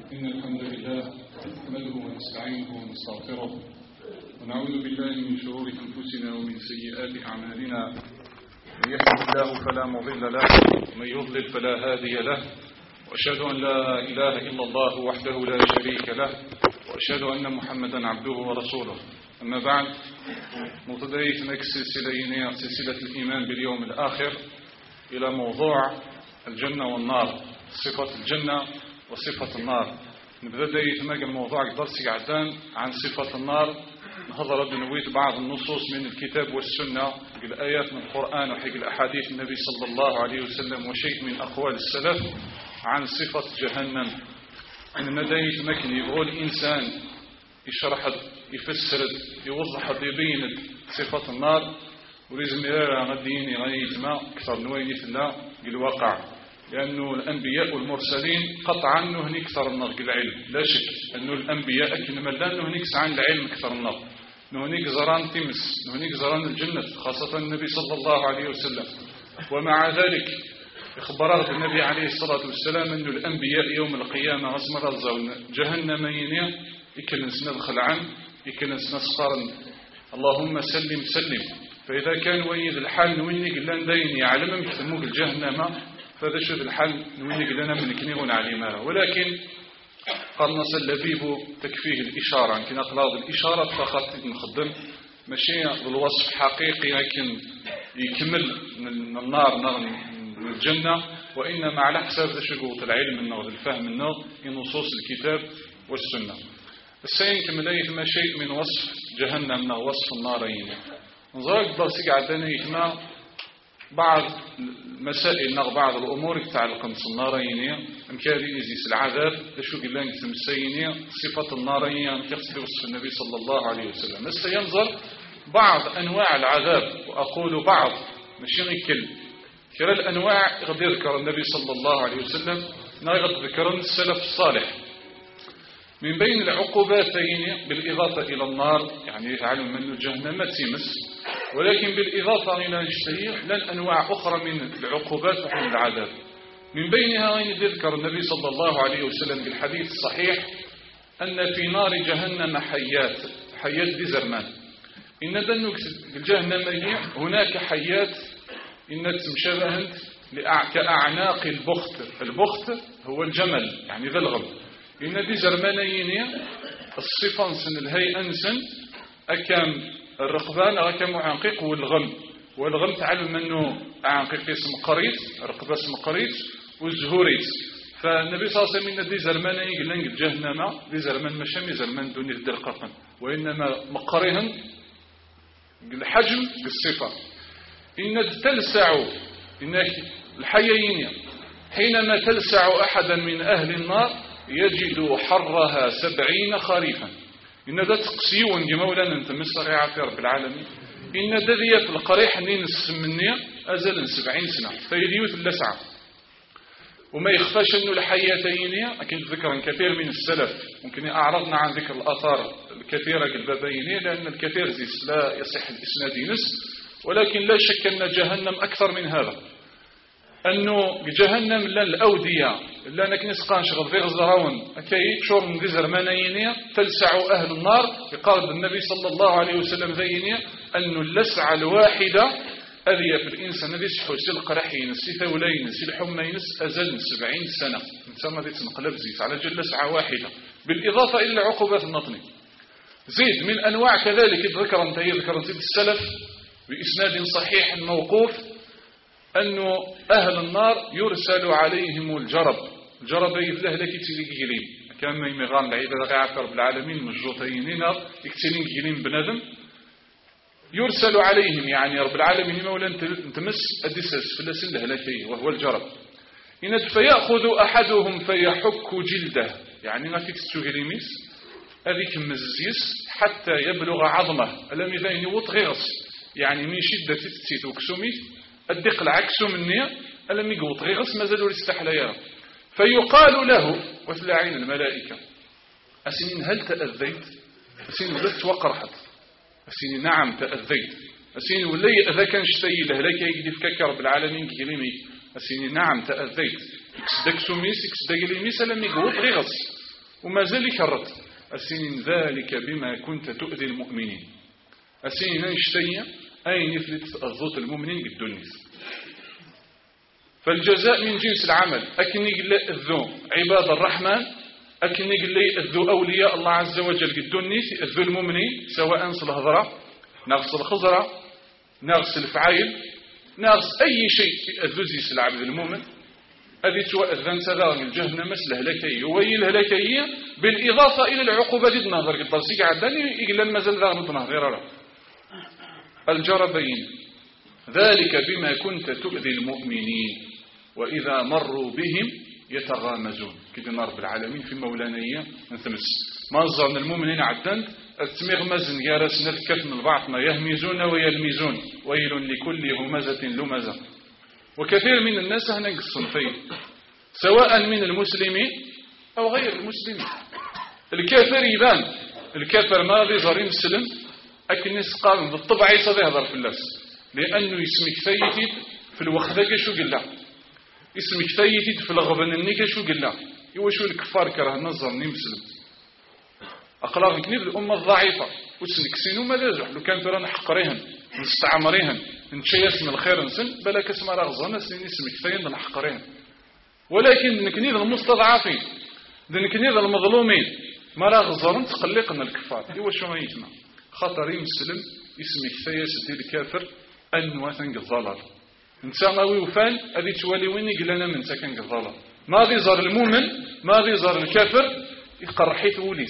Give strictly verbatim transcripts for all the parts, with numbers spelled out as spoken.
إن الحمد لله نحمده ونستعينه ونستغفره ونعوذ بالله من شرور أنفسنا ومن سيئات أعمالنا. من يهده الله فلا مضل له ومن يضلل فلا هادي له، وأشهد أن لا إله إلا الله وحده لا شريك له، وأشهد أن محمدا عبده ورسوله. أما بعد، متدريت نك سلسلة سلسلة الإيمان باليوم الآخر إلى موضوع الجنة والنار، صفة الجنة وصفة النار. نبدأ دايت ماك الموضوع درسي عدان عن صفة النار. نهضر بنويت بعض النصوص من الكتاب والسنة، الآيات من القرآن وحق الأحاديث النبي صلى الله عليه وسلم وشيء من أقوال السلف عن صفة جهنم. عندما دايت ماك يبغى الإنسان يشرح يفسر يوضح يبين صفة النار، ولازم يرى غدين غيتما أكثر نويني في الله بالواقع، لأنه الأنبياء والمرسلين قطعا نهني أكثر النار العلم. لا شك أنه الأنبياء أكنما لا نهنيك عن العلم أكثر النار، نهنيك زران تمس، نهنيك زران الجنة، خاصة النبي صلى الله عليه وسلم. ومع ذلك إخبار النبي عليه الصلاة والسلام أن الأنبياء يوم القيامة غصمر الزون جهنم ينيا يكلنسنا الخلعان يكلنسنا سقارن اللهم سلم سلم. فإذا كان ويد الحال نوينيك لان دين يعلم يكتموك الجهنم، فهذا شوف الحال نوينيك لنا من كنيغون عليمارا. ولكن قال نصل لبيب تكفيه الإشارة، يمكن أقلاض الإشارة فقط نخدم ماشي بالوصف حقيقي، لكن يكمل من النار من الجنة، وإنما على حساب ذا شقوط العلم النار الفهم النار في نصوص الكتاب والسنة. السين كمليت ما شيء من وصف جهنم وصف النارين. نظرك درسك عدنا يتما بعض المسائل نغ بعض الأمور تتعلق بالنارين، أمكاري يزيس العذاب تشوق الله نكتم السينية صفة النارين كيف وصف النبي صلى الله عليه وسلم. بس ينظر بعض أنواع العذاب، وأقول بعض ماشي كل كلا الأنواع غير يذكر النبي صلى الله عليه وسلم نغير ذكر السلف الصالح. من بين العقوباتين بالإضافة إلى النار، يعني يتعلم منه جهنم تيمس، ولكن بالإضافة إلى نجتهي لن أنواع أخرى من العقوبات ومن العذاب. من بينها غير يذكر النبي صلى الله عليه وسلم بالحديث الصحيح أن في نار جهنم حيات حيات دي زرمان. إن دنك الجهنم هناك حيات إن تمشبهن كأعناق البخت. البخت هو الجمل يعني ذا الغم. إن دي زرمانيين الصفة سن الهي أنسن أكام الرقبان أكام عنقيق والغم. والغم تعلم منه عنقيق اسم قريت، رقبة اسم قريت والزهوريت. فالنبي صلى الله عليه وسلم إن دي زرمانيين قلن الجهنم دي زرمان مشامي زرمان دوني الدرقاقا، وإنما مقرهم الحجم بالصفة. إن تلسع إنك الحيين حينما تلسع أحدا من أهل النار يجد حرها سبعين خريفا. إن ذا تقسيون جمولا أنت مصر يا رب العالمين. إن ذا ذي في القريح نين السمنية أزل سبعين سنة فيديوث اللسعة. وما يخفاش أنه الحياتين أكيد ذكرا كثير من السلف، ممكن أعرضنا عن ذكر الآثار الكثيرة البابين لأن الكثير زيس لا يصح الإسناد ينس، ولكن لا شك أن جهنم أكثر من هذا. أنه جهنم لن الأودية لا نكنس قانش غضي غزراون أكي شور من ذي زرمانينية تلسع أهل النار. يقال النبي صلى الله عليه وسلم ذينية أن اللسعة الواحدة أذية في الإنسان الذي سحوسي القرحين السيثة ولين السي الحمين أزل سبعين سنة إنسان ذي تنقلب زيت على جل لسعة واحدة، بالإضافة إلى عقوبات النطني. زيد من أنواع كذلك ذكر أنت ذكر زيد السلف بإسناد صحيح موقوف أنه أهل النار يرسل عليهم الجرب. الجرب يفله لك تلقيلين كما يمغان العيدة غير رب العالمين مجوطين يكتلين جيلين بندم يرسل عليهم، يعني رب العالمين مولا تمس الدسس فلسل لهلكي وهو الجرب. إن فيأخذ أحدهم فيحك جلده، يعني ما فيك تسوغليميس هذيك مزيس حتى يبلغ عظمه ألم إذا ينوط غيرس، يعني من شدة تتسيت وكسوميت الدق العكس مني ألم يقوط غيرس ما زالوا يستحليا. فيقال له وتلاعين الملائكة أسنين هل تأذيت؟ أسنين ولدت وقرحت؟ أسنين نعم تأذيت. أسنين ولي أذا كان شتي لهلك يجدي فكك رب العالمين كلمي أسنين نعم تأذيت. إكسدك سوميس إكسدك ليميس ألم يقوط غيرس وما زال يكرر أسين ذلك بما كنت تؤذي المؤمنين أسين نشتي أين يثلت الضوط المؤمنين بالدنيس. فالجزاء من جنس العمل. أكن يقول الذو عباد الرحمن، أكن يقول الذو أولياء الله عز وجل بالدنيس الذو المؤمنين، سواء صل الهضرة نغس الخزرة نغس الفعايل نغس أي شيء الذو زيس العبد المؤمن هذه تؤذن سذار من جهنم الهلاكية وهي الهلاكية بالإضافة إلى العقوبة دي النظر قد ترسيك عداني إقلال مازال ذا نضنا غير الجربين. ذلك بما كنت تؤذي المؤمنين وإذا مروا بهم يتغامزون كده رب العالمين في مولانية نتمس ما ظن المؤمنين عدان التمغمز جارسنا الكتم البعض ما يهمزون ويلمزون ويل لكل همزة لمزة. وكثير من الناس هنا الصنفين سواء من المسلمين أو غير المسلمين. الكافر يبان الكافر ماضي ظريم السلم أكن قال بالطبع يصدي هذا في الناس لأنه اسمك ثيتيد في الوخذة شو قلنا اسمك ثيتيد في الغبن النيكا شو قلنا يوشو الكفار كره نظر نمسلم أخلاق كنيب الأمة الضعيفة وسنك سينو ما لازح لو كان ترى نحقريهن نستعمريهن نشي اسم الخير نسن بلاك اسم رغزنا سنين اسمك ثين نحقريهن. ولكن نكنيد المستضعفين نكنيد المظلومين ما رغزرن تقلقنا الكفار يوشو ما يتنا خطر يمسلم اسمك ثيس ديال الكافر أنوا ثنق الظلال انسان غاوي وفان هذه توالي وين يقلنا من سكن الظلال ما غي زار المؤمن ما غي زار الكافر يقرحيت وليس.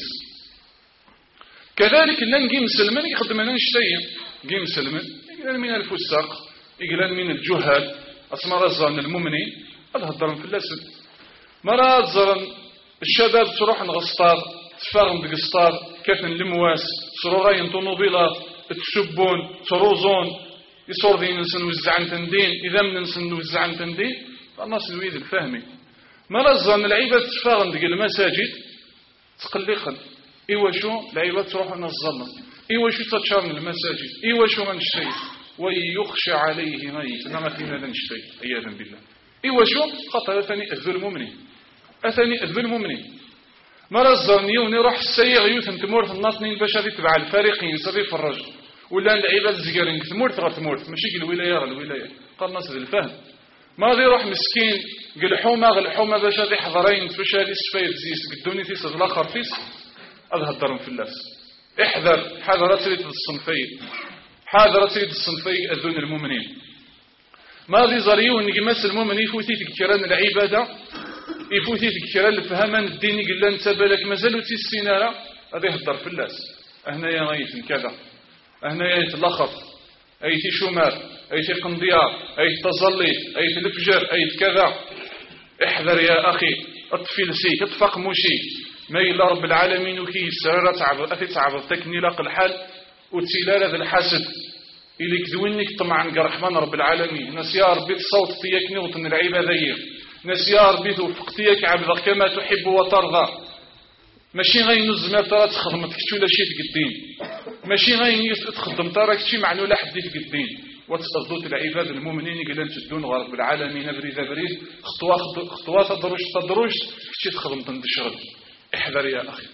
كذلك لن نجي مسلمين يخدم لنا نشتي جي مسلمين يقلن من الفساق يقلن من الجهال اسماء رزان المؤمنين الهضرن في اللسن مرات زرن الشباب تروح نغسطار تفاغم بقسطار كافن لمواس سرورين طنوبيلات تسبون تروزون يصور دين نسن وزعن تندين إذا من نسن وزعن تندين فالناس الويد الفهمي مرات زرن العيبة تفاغم دق المساجد تقلقا إيوا شو العيبة تروح نظلم إيوا شو تتشار من المساجد إيوا شو من الشيء ويخشى عليه ميت إنما فينا لنشتي عياذا بالله إيوا شو خطر أثني أذل المؤمنين أثني أذل المؤمنين مرة الزرنيون يروح السيغ يوثن تمورث الناطنين باش غادي تبع الفريقين صافي في الرجل ولا اللعيبه الزكارين تمورث غير تمورث ماشي الولايه غير الولايه قال الناس الفهم ما غادي يروح مسكين قال الحومه غير الحومه باش غادي حضرين باش غادي السفايف زيس قدوني تيس الاخر فيس هذا هضرهم في اللاس. احذر حذر تريد الصنفين حذر تريد الصنفين اذون المؤمنين ما غادي زريون نجمس المؤمن يفوتي تكران العباده يفوتي تكران الفهمان الديني قال انت بالك مازالوا تي السيناره غادي يهضر في اللاس هنايا غايت كذا هنايا يتلخط ايتي شمال ايتي قنديار ايتي تظلي ايتي الفجر ايتي كذا. احذر يا اخي اطفي لسيك اطفق موشي ما إلا رب العالمين وكي سرارة تعبر أثي تعبر تكني لاق الحال وتسيلال ذا الحسد إلي كذوينك طمعا كرحمن رب العالمين ناس يا ربي تصوت تيكني وطن العيبة ذي ناس يا ربي توفقتيك عبدك كما تحب وترضى ماشي غير نزمة ترى تخدم تكتشو لا شي في الدين ماشي غير تخدم ترى كتشي معنو لا حد في الدين وتصدوت العباد المؤمنين قلن تدون غرب العالمين بريد بريد خطوة خطوة تدروش تدروش كتشي تخدم تندشغل. احذر يا أخي.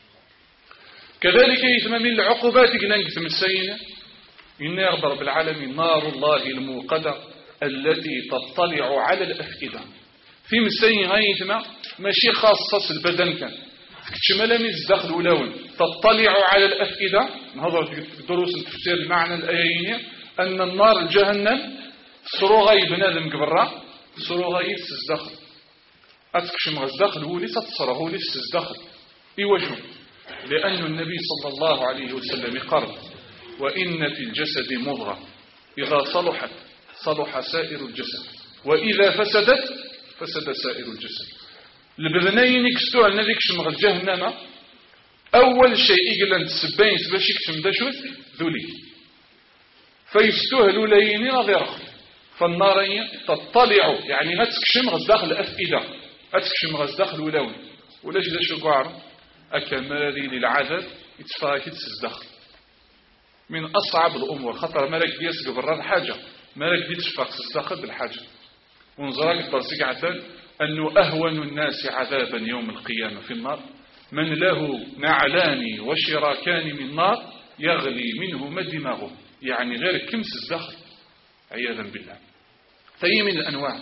كذلك يثم من العقوبات قلن قثم السينة إن يغضب رب العالمين نار الله الموقدة التي تطلع على الأفئدة في مسين غيثم ماشي خاصة البدن كان كتشمل من الداخل ولاون تطلع على الأفئدة نهضر في دروس التفسير المعنى الآيين أن النار جهنم صروغي بنادم قبرة صروغي تزدخل أتكشم غزدخل هو ليس تصره هو ليس تزدخل إيوجه لأن النبي صلى الله عليه وسلم قال وإن في الجسد مضغة إذا صلحت صلح سائر الجسد وإذا فسدت فسد سائر الجسد. البذنين يكستوها النبي كشم غل جهنم أول شيء إقلن تسبين باش يكتم داشوث ذولي فيفتوه الولايين غيره فالنارين تطلع يعني ما تكشم غزداخل الأفئدة أتكشم غزداخل ولاون ولاش ذا شو قعر أكمالي للعذاب يتفاكي تسدخل من أصعب الأمور خطر مالك بيس قبران حاجة مالك بيتشفاق تسدخل بالحاجة ونظرك البرسيق عتان أنه أهون الناس عذابا يوم القيامة في النار من له نعلان وشراكان من نار يغلي منهما دماغه، يعني غير كمس الزخر عياذا بالله. فهي من الأنواع.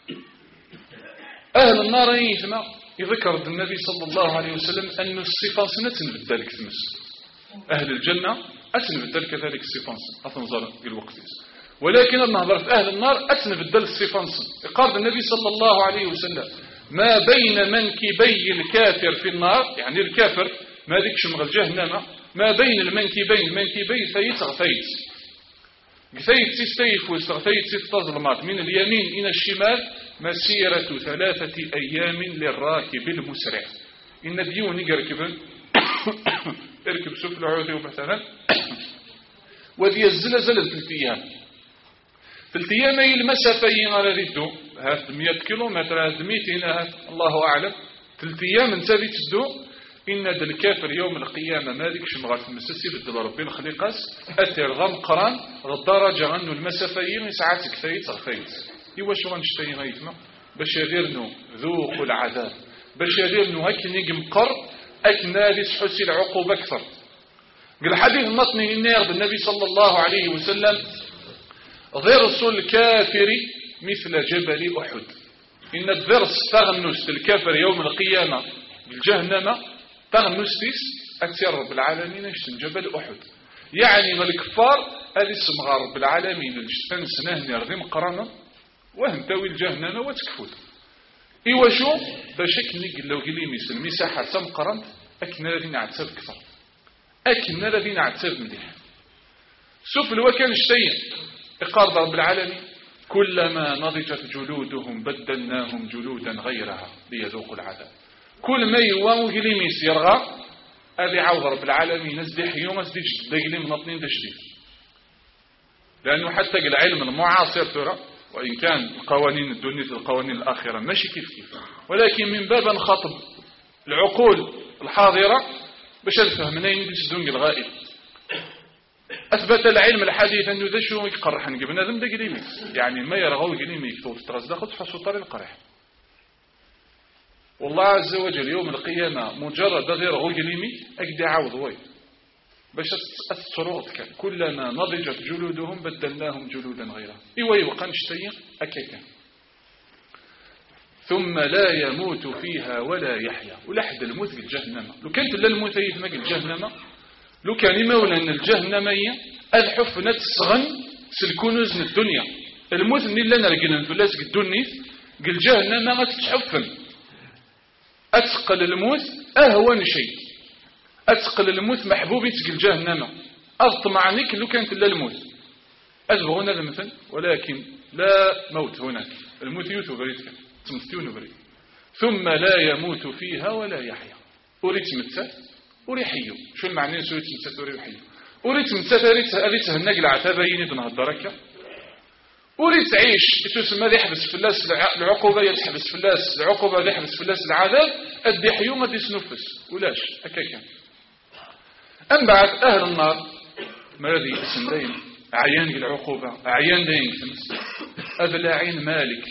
أهل النار يثمى يذكر النبي صلى الله عليه وسلم أن الصفانس نتنبدل ذلك تمس. أهل الجنة أتنبدل كذلك الصفانس أتنظر الوقت، ولكن النهضر في أهل النار أتنبدل الصفانس. قال النبي صلى الله عليه وسلم ما بين منكبي الكافر في النار، يعني الكافر ما ذيك شمغل جهنم، ما بين المنكبين المنكبين ثيت غثيت غثيت سيستيف وغثيت ست ظلمات من اليمين إلى الشمال مسيرة ثلاثة أيام للراكب المسرع. إن ديون يركب يركب سفل عوثي مثلا وذي الزلزل ثلاث أيام ثلاث أيام المسافة على ردو هات مئة كيلومتر هات مئتين هات الله أعلم ثلاث أيام انت ذي تسدو. إن ذا الكافر يوم القيامة مالك شمغات المساسي بدل ربي الخليقاس أتر غم قران غدارجة أنه المسافة يسعاتك ثيت غثيت. إيوا شو غنشتين غيثما باش يديرنو ذوق العذاب، باش يديرنو هك نجم قر أكنا لسحسي العقوبة أكثر. قال حديث المطني النار بالنبي صلى الله عليه وسلم ضرس الكافر مثل جبل أحد. إن الضرس تغنس الكافر يوم القيامة بالجهنم تغنستيس أكثر رب العالمين اشتن جبل أحد. يعني الكفار هذه اسم رب العالمين الجسفان سناه نرضي مقرانا وهم تاوي الجهنم وتكفوت. إيوا شو باشك نقل لو قلي مثل مساحة سم قرنت أكنا الذين عتساب كثر أكنا الذين عتساب مليح سفل وكان الشيء إقارض رب العالمين كلما نضجت جلودهم بدلناهم جلودا غيرها ليذوقوا العذاب. كل ما يواو قلي ميس يرغى أذي عوض رب العالمين نزدي حيوم نزدي جد قلي منطنين دشدي، لأنه حتى العلم المعاصر ترى وإن كان قوانين الدنيا القوانين الآخرة ماشي كيف كيف، ولكن من باب نخاطب العقول الحاضرة باش نفهم منين يسدون الغائب. أثبت العلم الحديث أنه ذا شو يقرح نجيبنا ذم دا قليمي، يعني ما يرغوا قليمي كتوب الترز خذ حصو طار القرح. والله عز وجل يوم القيامة مجرد غير غو قليمي أجدي عوض وي باش أتصرغتك كلما نضجت جلودهم بدلناهم جلودا غيرها. إيوا يوقع نشتيا أكيكا ثم لا يموت فيها ولا يحيا. ولحد الموت قل جهنم لو كانت لا الموت يثم قل جهنم لو كان مولا أن الجهنمية الحفنة الصغن سلكونوز من الدنيا الموت من اللي نرقنا فلاس قل دنيث قل جهنم ما تتحفن. أتقل الموت أهون شيء، أتقل الموت محبوبي تقل جهنم أطمعنك لو كانت لا الموت أذبغون هذا مثل، ولكن لا موت هناك الموت يوتو بريدك تمثيون بريد. ثم لا يموت فيها ولا يحيا. أريد متسات أريد حيو. شو المعنى سويت متسات أريد حيو؟ أريد متسات أريد تهنق العتابين دون هالدركة. أريد تعيش تسمى ذي يحبس في الناس العقوبة يتحبس في الناس العقوبة ذي يحبس في الناس العذاب أدي حيو ما تسنفس ولاش أكاكا. أم بعد أهل النار ماذي اسم دين أعيان العقوبة أعيان دين أبلاعين مالك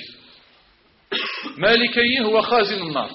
مالكي هو خازن النار.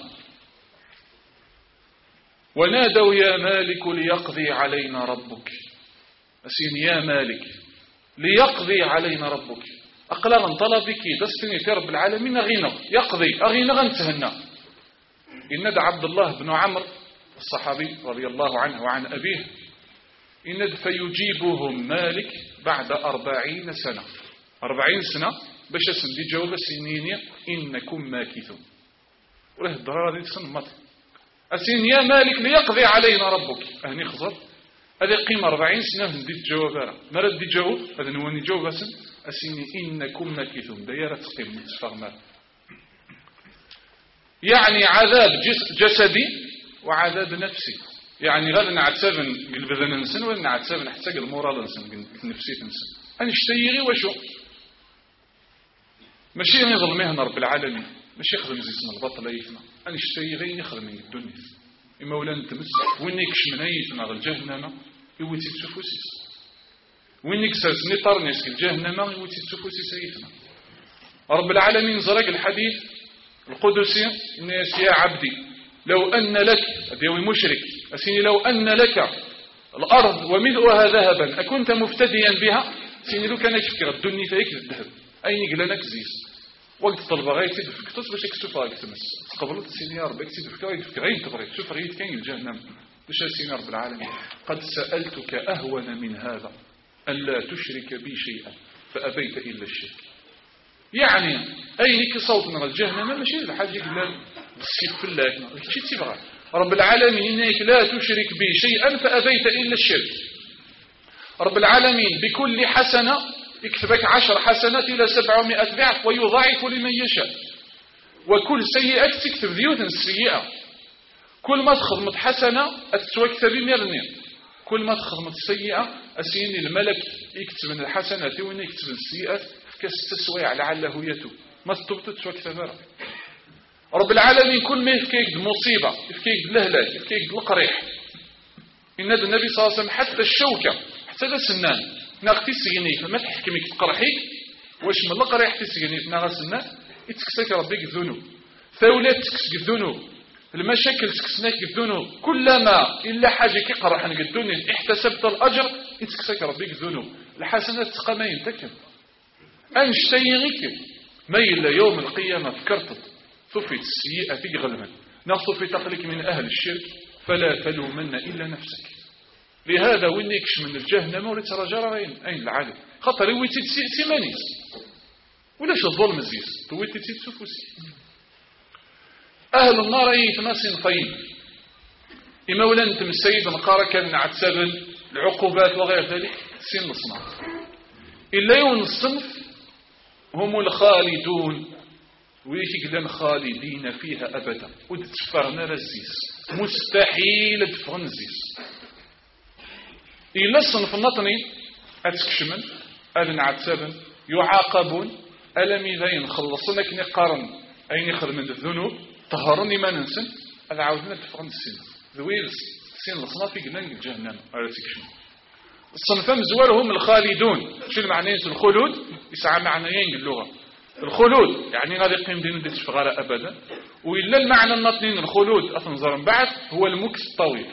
ونادوا يا مالك ليقضي علينا ربك. أسين يا مالك ليقضي علينا ربك. أقلا من طلبك دستني في رب العالمين غينا يقضي أغينا غنتهنا. إن دع عبد الله بن عمرو الصحابي رضي الله عنه وعن أبيه إن فيجيبهم مالك بعد أربعين سنة أربعين سنة باش اسم دي جواب سنين إنكم ماكثون. وله الضرارة دي تسنمت أسين يا مالك ليقضي علينا ربك. أهني خزر هذه قيمة أربعين سنة دي الجواب مرد دي جواب هذا نواني جواب أسن أسين إنكم ماكثون دايرة قيمة تفغمات. يعني عذاب جسدي وعذاب نفسي. يعني غير نعتسبن البدن نسن ولا نعتسبن نحتاج المورال نسن نفسي نسن. أنا اشتيغي وشو ماشي يظلميها رب العالمين ماشي يخدم زيسنا البطل يفنا. أنا اشتيغي يخدم من الدنيا إما ولا نتمس وين يكش من أيتنا غير الجهنم يوتي تسفوسيس وين يكسرس نطرنيس الجهنم يوتي تسفوسيس أيتنا. رب العالمين زرق الحديث القدسي الناس يا عبدي لو أن لك ديوي مشرك أسيني لو أن لك الأرض وملؤها ذهبا أكنت مفتديا بها سيني لو كان يفكر الدنيا فيك الذهب أين قلنا كزيس وقت طلب غاية تدفك تص باش يكسوف غاية تمس قبلت سيني يا رب تدفك غاية تدفك غاية تبغي تشوف غاية كاين الجهنم باش سيني رب العالمين قد سألتك أهون من هذا ألا تشرك بي شيئا فأبيت إلا الشرك يعني أين صوت من الجهنم ماشي الحاجة إلا السيف في الله شي تبغى رب العالمين إنك لا تشرك بي شيئا فأبيت إلا الشرك رب العالمين بكل حسنة يكتبك عشر حسنات إلى سبعمائة ضعف ويضاعف لمن يشاء وكل سيئة تكتب ذيوث السيئة كل ما تخدمت حسنة أتتوكتب مرني كل ما تخدمت سيئة أسيني الملك يكتب من الحسنات وين يكتب السيئات كستسويع لعله يتوب ما تتوب تتوكتب رب العالمين كل ما يفكيك مصيبة يفكيك الهلاك يفكيك القريح إن هذا النبي صلى الله عليه وسلم حتى الشوكة حتى السنان ناغتي سيغنيك ما تحكمك تقرحيك واش من القريح تسيغنيك ناغ السنان يتكسك ربك الذنوب ثولات تكسك الذنوب المشاكل تكسناك الذنوب كلما إلا حاجة كيقرح نك الدنيا احتسبت الأجر يتكسك ربك الذنوب الحسنات تقى ما ينتكم أنشتيغيك ما إلا يوم القيامة فكرتت صفيت السيئة في غلبا نصفي تقلك من أهل الشرك فلا تلومن إلا نفسك لهذا وينكش من الجهنم ولترجى رأين أين العالم خطر ويتي تسيمانيس ولاش الظلم الزيس ويتي تسفوسي أهل النار يثنى صنفين إما ولا أنتم السيد نقارا كان عتسابا العقوبات وغير ذلك سن الصناف إلا يون الصنف هم الخالدون ويكي قلن خالدين فيها أبدا ودتفرنا للزيس مستحيل تفغن الزيس إلا الصنف النطني أتكشمن أذن عتسابا يعاقبون ألم إذا ينخلصنا كني قارن أين يخدم من الذنوب طهرني ما ننسن هذا عاودنا تفغن السن ذويل السن الصنف يقلن الجهنم على تكشمن الصنفان مزوال هم الخالدون شو المعنيين الخلود يسعى معنيين اللغة الخلود يعني غادي يقيم دين دي تشفغال أبدا وإلا المعنى النطنين الخلود أتنظر من بعد هو المكس الطويل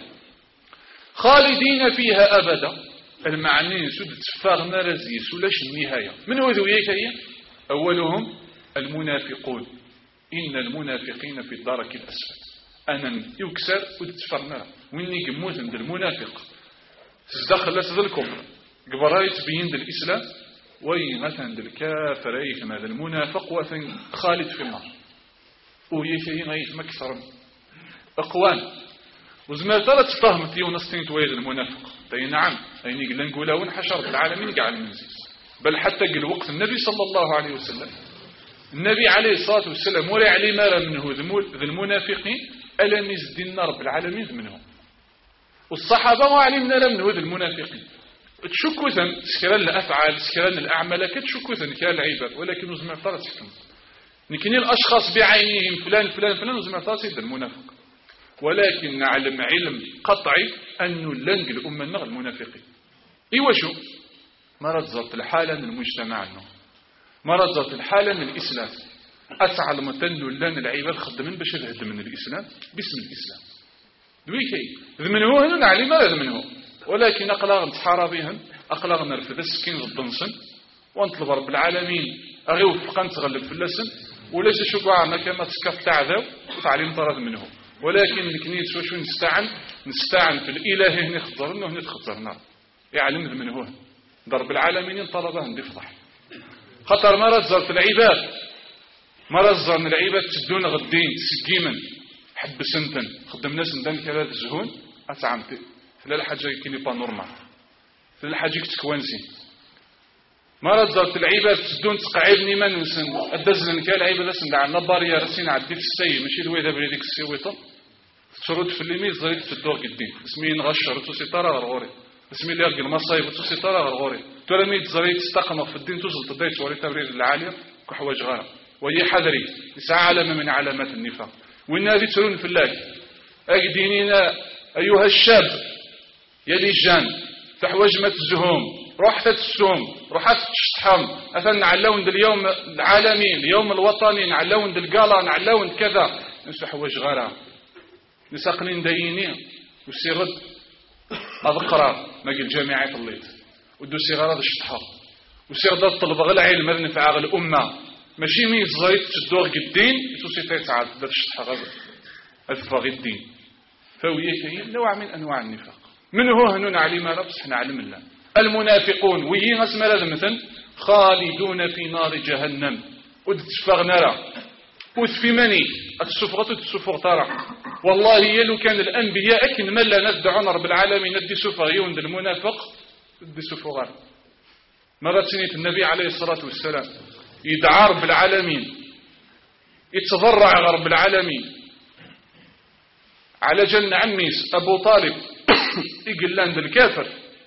خالدين فيها أبدا المعنيين سود تفاغنا رزيس ولاش النهاية من هو ذويك هي أولهم المنافقون إن المنافقين في الدرك الأسفل أنا يكسر وتتفرنا وإني قموت عند المنافق تزدخل لا تذلكم قبراي تبين دل الإسلام وي مثلا دل الكافر أيثم هذا المنافق وثن خالد في النار ويكين أيثم أكثر أقوان وزمال ثلاث فهمت يونستين تويد المنافق تي نعم أيني قلنا نقوله ونحشر العالمين قاع المنزيز بل حتى قل وقت النبي صلى الله عليه وسلم النبي عليه الصلاة والسلام ولا علي ما منه ذي المنافقين ألا نزد النار بالعالمين منهم والصحابة وعلمنا لم نهود المنافقين تشكوثا سكران الأفعال سكران الأعمال كتشكوثا كان العباد ولكن وزمع طارتكم نكني الأشخاص بعينهم فلان فلان فلان وزمع طارتك المنافق ولكن نعلم علم قطعي أنه لنق الأمة النغ المنافقين إيوا شو مرض زرت الحالة من المجتمع النغ مرض زرت الحالة من الإسلام أسعى المتن لن العباد خدمين باش يهد من الإسلام باسم الإسلام دويكي ذمن هو هنا نعلم ماذا ذمن هو ولكن أقلاغ نتحارى بهم أقلاغ نرفض السكين ضد النصن وانطلب رب العالمين أغي وفقا تغلب في اللسن وليس شقعنا كما تسكف تعذب وتعليم طرد منه ولكن الكنيت شو نستعن نستعن في الإله هنا خطرنا وهنا تخطرنا يعلم ذمن هو ضرب العالمين طلبه ندفضح خطر مرض زرت العباد مرض زرت العباد تدون غدين تسقيما حب سنتن خدم ناس ندان كذا الزهون أتعامتي فلا الحاجة كيني با نورمال فلا الحاجة كتكوانسي مرض زرت العباد تدون تقعبني ما ننسن الدزلن كالعباد لسن دع النبارية رسين عدي في السي ماشي الويدة بريدك السيويطة تشرد في الليميز زريت في الدور قدين اسمي نغشر وتوسيطارة غرغوري اسمي اللي يرقي المصايب وتوسيطارة غرغوري تولميد زريت تستقمق في الدين توصل تضيت وري تبريد العالية كحواج غارة وهي حذري يسعى علامة من علامات النفاق وإن هذه ترون في الله أقدينينا أيها الشاب يا لجان تحوجمة الزهوم روح تتسوم روح تشتحم أثنى نعلون اليوم العالمي اليوم الوطني نعلون القالة نعلون كذا نسو حواج غارة نساقنين داينين وسيرد أذكر ما قل جامعة الليل ودو سيغارة الشطحة وسيرد الطلب غير العلم هذا نفع الأمة ماشي مين صغير تدور قدين سوسيتي تعاد دار الشطحة غير أذفاغ الدين فوية كاين نوع من أنواع النفاق من هو هنون علم ربس حنا علم الله المنافقون ويين اسم هذا مثلا خالدون في نار جهنم ودتفاغ نارا وثفي مني السفغة تسفغ ترى والله يلو كان الأنبياء أكن من لا ندعون رب العالمين ندي سفغ يوند المنافق ندي سفغ مرة سنة النبي عليه الصلاة والسلام يدعى رب العالمين يتضرع رب العالمين على جن عميس أبو طالب يقول لاند الكافر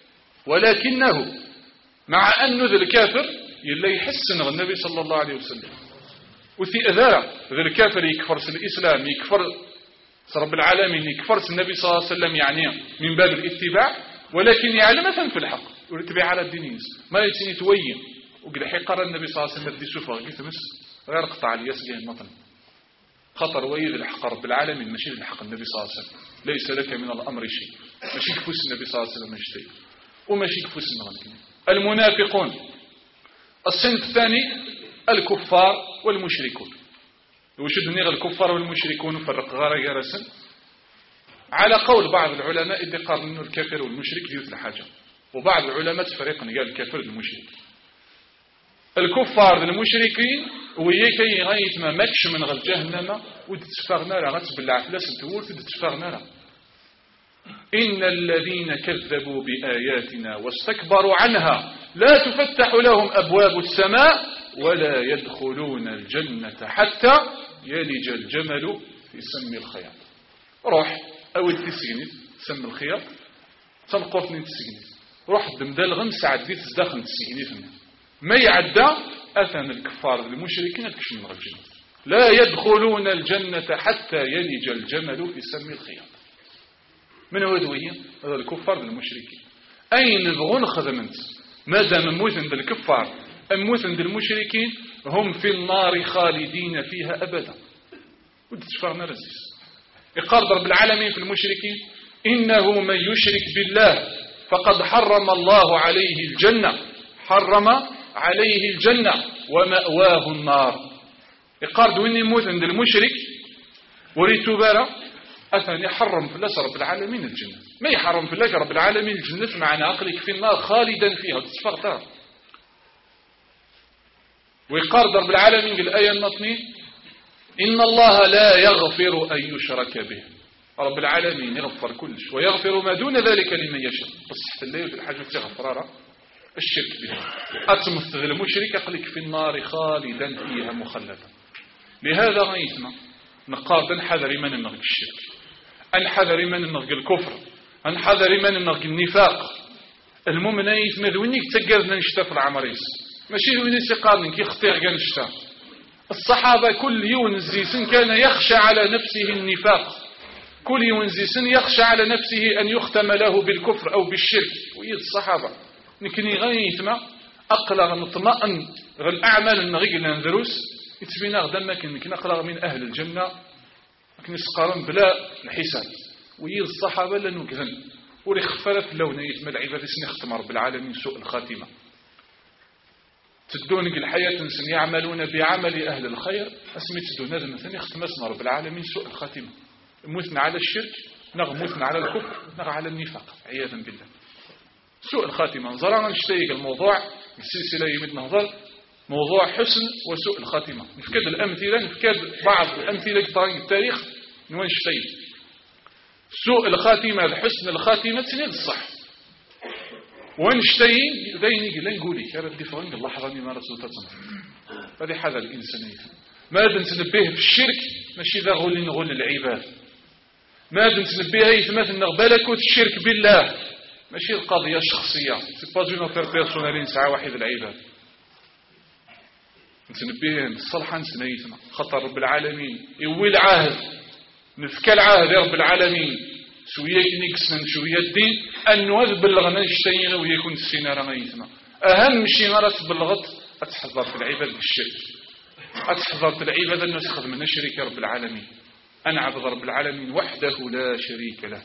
ولكنه مع أنه ذا الكافر يلا يحسن النبي صلى الله عليه وسلم وثي أذارة ذا الكافر يكفر الإسلام يكفر رب العالمين يكفر النبي صلى الله عليه وسلم يعني من باب الاتباع ولكن يعلم مثلا في الحق ويتبع على الدين ما يتسني توين وقال حقر النبي صلى الله عليه وسلم دي سوفا قلت مس غير قطع الياس جاي المطن خطر ويد الحق رب العالمين ماشي الحق النبي صلى الله عليه وسلم ليس لك من الأمر شيء ماشي كفوس النبي صلى الله عليه وسلم شيء وماشي كفوس النغن المنافقون الصنف الثاني الكفار والمشركون وشد نيغ الكفار والمشركون وفرق غير جرسا على قول بعض العلماء اللي قارنوا الكافر والمشرك ديوت الحاجة وبعض العلماء تفريق قال الكافر والمشرك الكفار والمشركين ويكي غاية ما مكش من غل جهنم ودتفاغنا لا غتبلع فلاس التور تدتفاغنا لا إن الذين كذبوا بآياتنا واستكبروا عنها لا تفتح لهم أبواب السماء ولا يدخلون الجنة حتى يلج الجمل في سم الخياط روح أول تسجني سم الخياط تنقفني تسجني روح دمدال ساعد دي تزدخل تسجني فينا ما يعدى أثن الكفار المشركين تكشن من الجنة لا يدخلون الجنة حتى يلج الجمل في سم الخياط من هو دوية هذا الكفار المشركين أين نبغون خدمت ماذا موثن بالكفار أم موثن بالمشركين هم في النار خالدين فيها أبدا ودتفاغنا رزيز يقال رب العالمين في المشركين إنه من يشرك بالله فقد حرم الله عليه الجنة حرم عليه الجنة ومأواه النار يقال دويني موثن بالمشرك وريتو بارا أثنى يحرم في الله رب العالمين الجنة ما يحرم في الله رب العالمين الجنة معنى عقلك في النار خالدا فيها تتفغتها ويقال رب العالمين بالآية النطنية إن الله لا يغفر أن يشرك به رب العالمين يغفر كل شيء ويغفر ما دون ذلك لمن يشاء بس حتى الليل في الحاجة تغفر الشرك به أتمثل المشرك عقلك في النار خالدا فيها مخلدا لهذا غيثنا نقارد نحذر من النغق الشرك نحذر من النغق الكفر نحذر من النغق النفاق المؤمن يتمذ وينك تقرنا نشتا في العمريس ماشي وين يقارن كي خطير كان نشتا الصحابة كل يونزيسن كان يخشى على نفسه النفاق كل يونزيسن يخشى على نفسه أن يختم له بالكفر أو بالشرك ويد الصحابة نكني غيثما أقلغ نطمئن غير الأعمال النغيق لنذروس يتبينا غدا كنا نقلغ من أهل الجنة كنا نسقارن بلا الحساب ويد الصحابة لأنه كذن ولي خفرت اللون يتم العبادة سنختم رب العالمين سوء الخاتمة تدونك الحياة سن يعملون بعمل أهل الخير أسمي تدون هذا مثلا يختمسنا رب العالمين سوء الخاتمة موثنا على الشرك نغ موثنا على الكفر نغ على النفاق عياذا بالله سوء الخاتمة نظرنا نشتيق الموضوع السلسلة يمد نهضر موضوع حسن وسوء الخاتمة نفكاد الأمثلة نفكاد بعض الأمثلة طريق التاريخ نوان شتيق سوء الخاتمة حسن الخاتمة تنين الصح ونشتي ديني لا نقولك هذا بدي فرنج الله حضرني ما رسول تتصنع هذه حذر الإنسانية ماذا نتنبه في الشرك ماشي ذا غول نغول العباد ماذا نتنبه هي مثل نغبلكوت الشرك بالله ماشي القضية الشخصية سي با جون افير بيرسونالين ساعة واحد العباد نتنبه الصلحة نسنيتنا خطر رب العالمين يوي العهد نفكى العهد يا رب العالمين شوية نكسن شوية الدين أن نوذ بلغنا نشتين ويكون السينارة غيثنا أهم شيء مرة تبلغت أتحضر في العباد بالشرك أتحضر في العباد أنه تخذ من الشرك يا رب العالمين أن عبد رب العالمين وحده لا شريك له.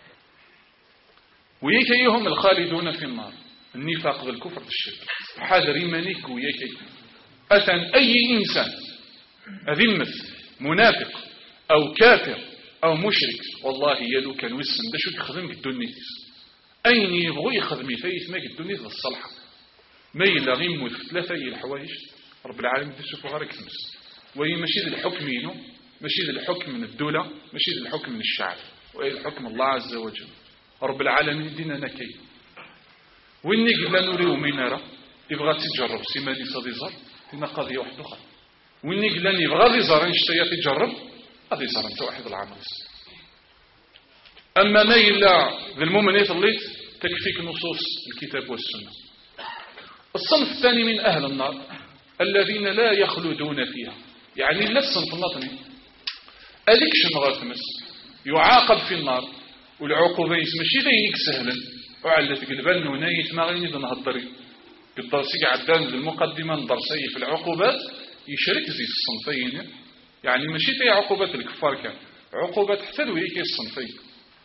ويكيهم الخالدون في النار النفاق ذا الكفر ذا الشرك. حذر إيمانك ويكي أثن أي إنسان أذمث منافق أو كافر أو مشرك والله يلو كان وسن دا شو يخدم الدنيا أين يبغوا يخدم فايت ما الدنيا ذا الصالحة ما يلا غير موت في ثلاثة الحوايج رب العالمين تشوفوا غيرك تمس وهي ماشي ذا الحكم ينو ماشي ذا الحكم من الدولة ماشي ذا الحكم من الشعب وهي الحكم الله عز وجل. رب العالمين دينا نكي وإني قبل نوريه من نرى يبغى تجرب سيماني صدي زر هنا قضية واحدة أخرى. وإني قبل يبغى ذي زر نشتيا تجرب هذه زر أنت واحد العمل. أما ما إلا ذي المؤمنين اللي تكفيك نصوص الكتاب والسنة. الصنف الثاني من أهل النار الذين لا يخلدون فيها يعني لا الصنف الناطني أذيك شنغار تمس يعاقب في النار والعقوبة ماشي ذيك سهلا وعلى تقلبان ونايت ما غير نظن هالطريق الدرسي عدان المقدمة ندرسي في العقوبات يشارك زي الصنفين يعني ماشي تي عقوبات الكفار كان عقوبات حتى ويكي الصنفين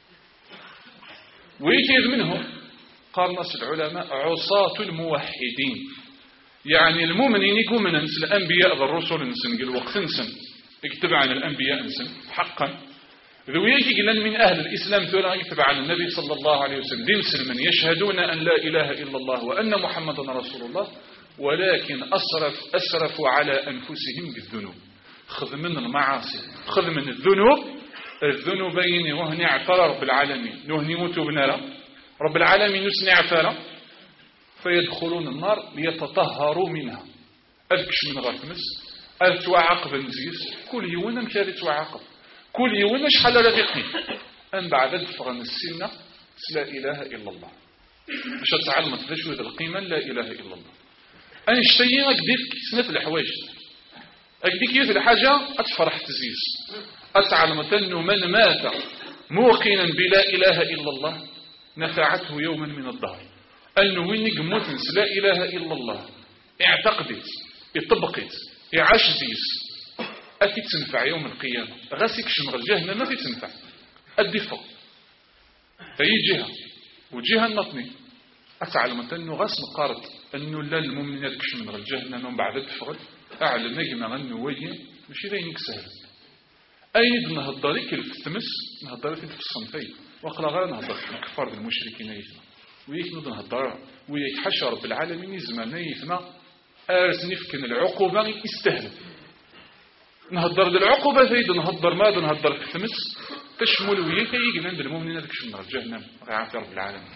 ويكي منهم قال نص العلماء عصاة الموحدين يعني المؤمنين يكون من نسل الأنبياء والرسل نسن قل وقت نسن اكتب عن الأنبياء نسن حقا ذويك قلن من أهل الإسلام ثورا يكتب عن النبي صلى الله عليه وسلم دين سلمن يشهدون أن لا إله إلا الله وأن محمد رسول الله ولكن أسرف أسرفوا على أنفسهم بالذنوب. خذ من المعاصي خذ من الذنوب الذنوبين وهن اعترى رب العالمين نهني متوبنا رب العالمين يسنع اعترى فيدخلون النار ليتطهروا منها. أذكش من غرفمس أذتوعقب نزيس كل يوم مشاري توعقب كل يوم شحال لا دقيق أن بعد دفغن السنة لا إله إلا الله باش تعلم تفشوا هذا القيمة لا إله إلا الله. أنا اشتينا قديك سنة الحوايج قديك يث الحاجة أتفرح تزيز أتعلم أنه من مات موقنا بلا إله إلا الله نفعته يوما من الدهر أنه وين قموت لا إله إلا الله اعتقدت اطبقت اعشديس أكيد تنفع يوم القيامة غاسيك شمغل جهنم ما في تنفع الدفع أي جهة وجهة النطني أتعلم أنه غاس مقارد أنه لا المؤمنين يدكش من الجهنم ومن بعد الدفع أعلم نجمع أنه وين مش ذينك سهل أين نهضري كيف تمس نهضري في الصنفين وقلا غير نهضر في الكفار المشركين يثما ويك نض نهضر ويك حشر رب العالمين يزمان يثما أرسني فكن العقوبة يستهل نهضر العقوبة زيد نهضر ماذا نهضر في تمس تشمل ويك يجي عند المؤمنين ذاك شنو جهنم غير رب العالمين.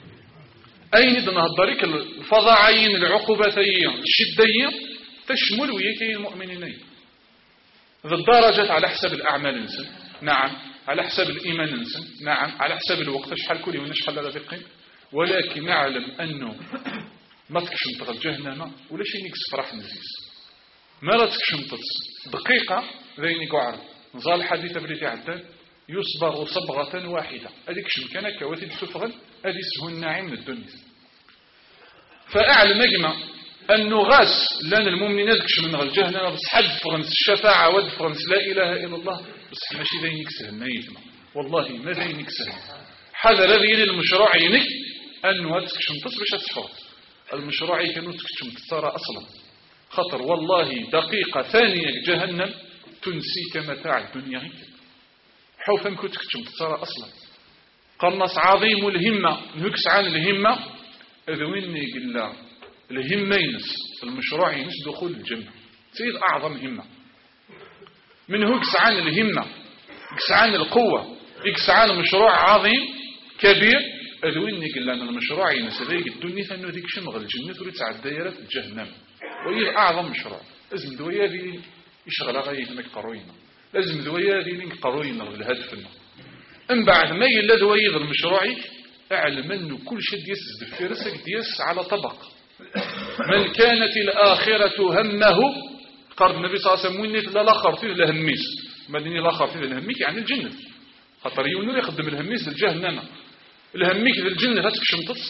أين نهضرك الفظاعين العقوبتين الشدية تشمل ويك المؤمنين ذا الدرجات على حسب الأعمال إنسان نعم على حسب الإيمان إنسان نعم على حسب الوقت شحال كل يوم شحال لا دقيق ولكن نعلم أنه ما تكشم تغل جهنم ولا شيء نكس فرح نزيز ما لا تكشم دقيقة ذيني قعر نزال الحديث بليتي عدان يصبغ صبغة واحدة هذيك شم كان كواتي تفغل هذه سهو الناعم من الدنيا. فأعلم أجمع أنه غاس لأن المؤمنين يدكش من الجهنم بس حد فرنس الشفاعة ود فرنس لا إله إلا الله بس ماشي ذي نكسهل ما يثمى والله ما ذي نكسهل حذر ذي المشروع ينك أنه هدكش متص باش تفغل المشروع كانوا تكشم تصارى أصلا خطر والله دقيقة ثانية جهنم تنسيك متاع الدنيا حوفا كنت تكشم تصارى أصلا. قرنص عظيم الهمة نهكس عن الهمة إذا ويني قل الهمة ينس المشروع ينس دخول الجنة سيد أعظم همة من هكس عن الهمة يكس عن القوة يكس عن مشروع عظيم كبير إذا ويني قل أن المشروع ينس ذيك الدنيا فإنه ذيك شمغ الجنة وريت على الدائرة في الجهنم وهي أعظم مشروع لازم دويا ذي يشغل غاية انك قروينا لازم ذويا ذي لنك قروينا بالهدف لنا ان بعد ما يلا ذويا المشروعي اعلم انه كل شيء ديس دفيرسك ديس على طبق من كانت الآخرة همه قرد النبي صلى الله عليه وسلم ويني لا الاخر فيه الهميس مديني الاخر فيه الهميك يعني الجنة خطر يونر يخدم الهميس للجهنم الهميك للجنة هاتك شمطس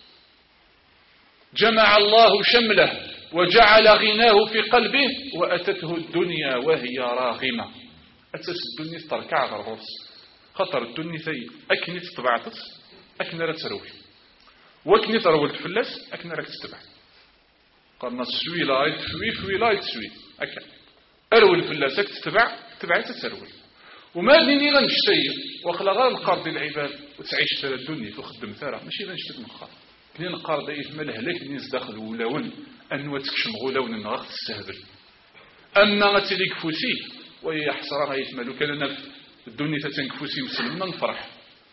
جمع الله شمله وجعل غناه في قلبه وأتته الدنيا وهي راغمة أساس الدنيا تركع غرغوص خطر الدنيا ثي أكني تطبعت أكني لا تروي وأكني ترولت فلاس أكني راك تتبع قرنا السوي لا يتسوي فوي لا يتسوي أكن أرول فلاسك تتبع تبعت ترول وما ديني غنشتي وخلا غير القرض العباد وتعيش ثلاث الدنيا وخدم ثرى ماشي غنشتي نقار كلي نقار دايت مال هلاك نيز داخل ولاون أنو تكشم غلاون النغاخ تستهبل أما غتليك فوسي وهي حسرة غيتمالو كان أنا الدنيا تتنكفوسي مسلمنا نفرح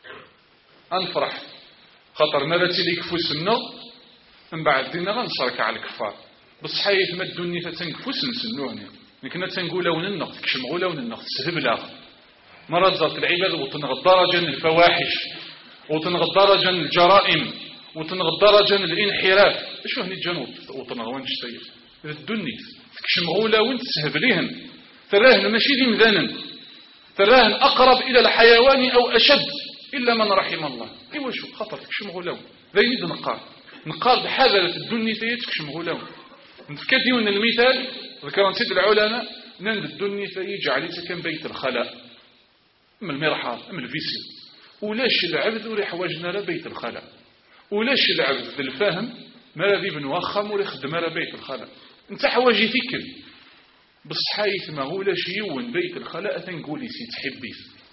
أنفرح خاطر ما تليك فوسنا من بعد دينا غنشارك على الكفار بصح حيث ما الدنيا تتنكفوس نسنوهني لكن تنقول لون النقط تكشم غلاون النقط تستهبل مرات زرت العباد وتنغ درجا الفواحش وتنغ درجا الجرائم وتنغ درجا الانحراف شو هني الجنوب وتنغوان شتير الدنيا تكشم غلاون تستهبليهن تراهن ماشي ذي مذانا تراهن أقرب إلى الحيوان أو أشد إلا من رحم الله إيوا شو خطر تكشم غلاون ذا يد نقار نقار بحذرة الدنيا تكشم غلاون نتكتيون المثال ذكران سيد العلماء نند الدنيا يجعل كان بيت الخلاء من المرحاض من الفيسي ولاش العبد وري حواجنا لبيت الخلاء ولاش العبد الفاهم ما ذي بنوخم وري خدم على بيت الخلاء انت حواجي فيك بصحايت ما هو لاش يون بيت الخلاء تنقولي سي تحبي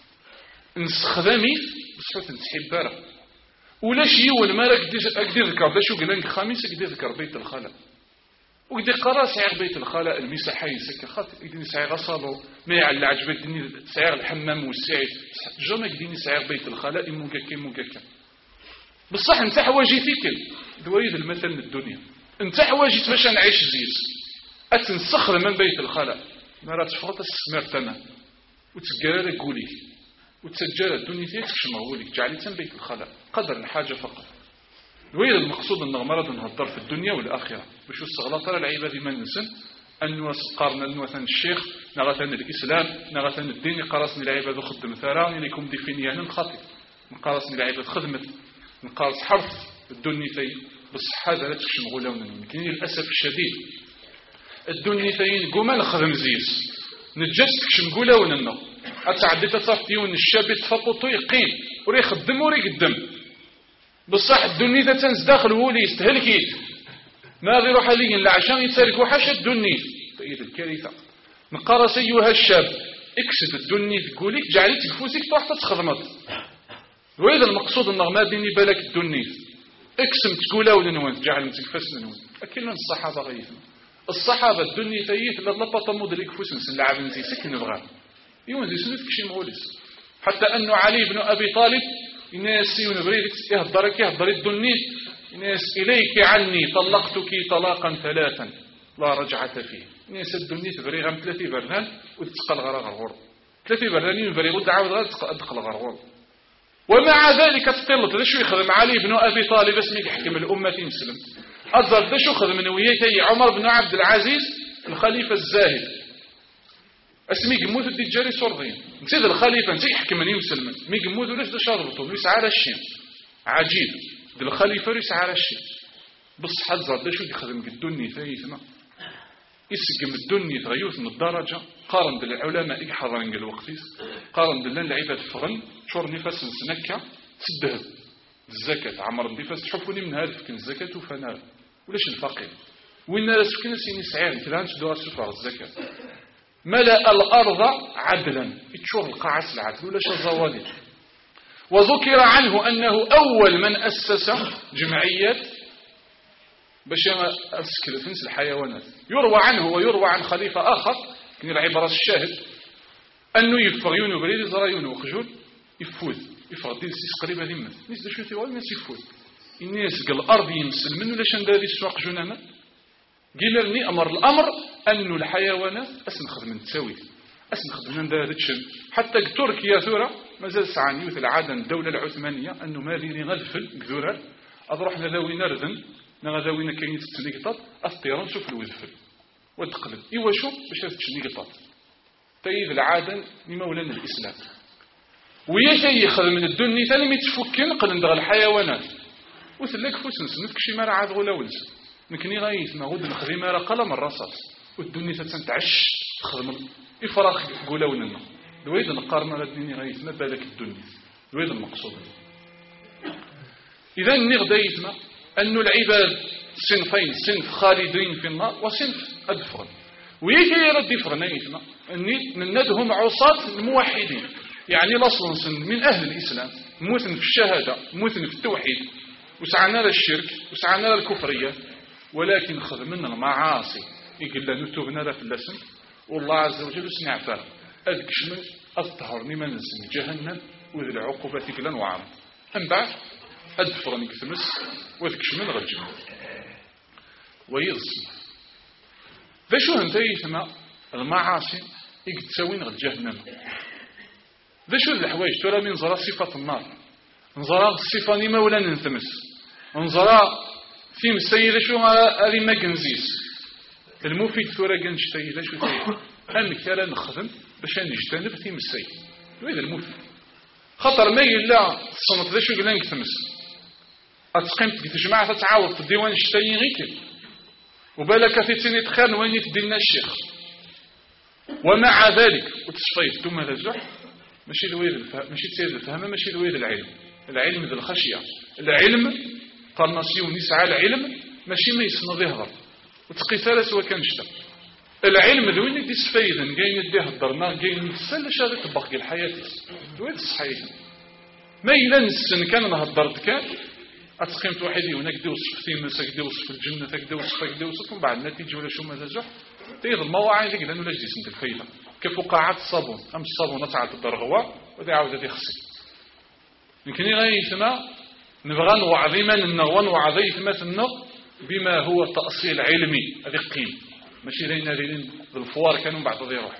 نسخدمي بصحة تحبارة ولاش يون ما راك اكدي ذكر لا شو قلنا الخميس اكدي ذكر بيت الخلاء وقدي قرا سعير بيت الخلاء المساحين سكه خاطر يديني سعير غصابو ما يعلى عجبتني سعير الحمام والسعيد جامع يديني سعير بيت الخلاء موكاكي موكاكي بصح انت حواجي فيك دويد المثل من الدنيا انت حواجي باش نعيش زيس اتنسخر من بيت الخلاء ما راه تفرط السمير تمام وتقال قولي وتسجل الدنيا تكشم غولك جعلي تم بيت الخلاء قدر الحاجه فقط وين المقصود أن مرض نهضر في الدنيا والآخرة باش الصغلاط على العباد ما ننسن أن قارنا أنه الشيخ نغثن الإسلام نغثن الدين قرصني العباد خدم ثراني لكم دفنيان خاطئ نقرصني العباد خدمة نقرص حرف الدنيا ثي بصح هذا لا تكشم غلاونا لكن للأسف الشديد الدنيا ثي قوما نخدم زيس نجس تكشم غلاونا أتعدي تصفتيون الشاب يتفططو يقين وري يخدم وري يقدم بصح الدنيا ذا تنزداخل ولي يستهلكيت ما غير حاليا العشان يتسالك وحش الدنيا طيب الكارثة نقرص أيها الشاب اكسد الدنيا تقوليك جعلت تفوسك طاحت تخدمت وإذا المقصود أنه ما بيني بالك الدنيا اكسم تقول أولا نوان جعل تكفس نوان أكلنا الصحابة غيثنا الصحابة الدنيا ثيث لا لبطا مدرك فوسن سنلعب نزي سكن الغام يوان زي سنتك شي مولس حتى أنه علي بن أبي طالب الناس ينبريك يهضرك يهضر الدنيا الناس إليك عني طلقتك طلاقا ثلاثا لا رجعة فيه الناس الدنيا تبري غام ثلاثي برنان وتتقل غرا غرغور ثلاثي برنان ينبري غد عاود غير تدخل غرغور ومع ذلك تطلت ذا شو يخدم علي بن أبي طالب اسمي يحكم الأمة مسلم أفضل ذا شو خدم نويتي عمر بن عبد العزيز الخليفة الزاهد اسمي قموت الدجاري صرغين نسيد الخليفة نسي يحكمني وسلم مي قموت وليس دا شرطو يسعى على الشيء عجيب دا الخليفة يسعى على الشيء بصح حزر دا شو يخدم الدنيا ثايثنا يسقم الدنيا تغيوث من الدرجة قارن بالعلماء يحضرن الوقتيس قارن بالله العباد فغن شور نفس نسنكة سدهب الزكاة عمر نفس تحفوني من هذا فكن الزكاة وفنال ولاش الفقير وين ناس فكنا سيني سعير كلانش دوار سفر الزكاة ملأ الأرض عدلا يتشوف القاعة العدل ولا شزوالي وذكر عنه أنه أول من أسس جمعيات باش أسكر تنس الحيوانات يروى عنه ويروى عن خليفة آخر كان العبارة الشاهد أنه يفغ يونو بريد زرا يونو وخجول يفوت يفغ دين سيس قريبة ذمة ناس دا شوتي والناس يفوت الناس قال الأرض يمسل منه لاش نداري السواق جنانا قيل لي أمر الأمر أنه الحيوانات أسن خدمن تساوي أسن خدمن دارتشن حتى تركيا ثورة مازال سعاني مثل العادة الدولة العثمانية أنه ما ذي غلفل كذورة أضرحنا ذوي نردن نغذوينا كاين تتنيقطات أفطيران شوف الوذفل وتقلب إيوا شوف باش تتنيقطات تايذ العادة لمولانا الإسلام ويا يخدم من الدنيا ثاني متفكين قلن دغ الحيوانات وثلك فوسنس نفكشي ما عاد ولا ولس نكني غايث ما غود نخدم راه قلم الرصاص والدنيا تتنتعش تخدم الفراخ قولوا لنا الويد نقارن على الدنيا غيثما بالك الدنيا الويد المقصود. إذا نغدا يتما أن العباد صنفين، صنف خالدين في النار وصنف أدفرن. ويجي يرد يفرن يتما أني ندهم عصاة الموحدين، يعني الأصل صن من أهل الإسلام موثن في الشهادة موثن في التوحيد وسعنا للشرك وسعنا للكفرية، ولكن خذ منا المعاصي يقول لنا نتوبنا لا في اللسن والله عز وجل سنعفر أذك شمل أطهرني من نسن جهنم وذي العقوبة كلا وعام أم بعد أدفرني كثمس وذك شمل غجم ويظلم. ذا شو انت يسمى المعاصي يتساوين غد جهنم. ذا شو الحوايج ترى من نظرة صفة النار، نظرة الصفة نما ولا ننتمس، نظرة في مسيدة شو هذه ما كنزيس المفيد ثورة كنشتي ذا شو تاي أم كلا نخدم باش نجتنب في مسيد وإذا المفيد خطر ما يلا تصنف ذا شو قلنا نكتمس أتقيم تجمع تتعاود في الديوان الشتاي غير وبالك في تيني تخان وين يتدينا الشيخ. ومع ذلك وتصفيت ثم لزح ماشي الويل الفهم ماشي تسير الفهم ماشي الويل العلم، العلم ذي الخشية، العلم قرنصيو نسعى العلم ماشي ما يسنى ظهر وتقيساله سوا كان شتا العلم ذوين يدي سفيدا جاين يديه الضرنا جاين يتسلى شادي تبقى الحياة ذوين الصحيح ما إلا نسن كان نهضرت كان أتقيمت واحد هناك دي وصف في مسك دي وصف الجنة تك دي وصف دي وصف ومن بعد نتيجة ولا شو ماذا زح تيض المواعي ذيك لأنه لاش دي سنت الفايدة كفقاعات الصابون أم الصابون تعاد الدرغوة وذي عاودة دي خصي يمكن غير يسمى نبغى نوعظي من النغوى نوعظي ثم النغ بما هو تأصيل علمي هذه قيم ماشي لينا لين بالفوار كانوا بعد ذي روح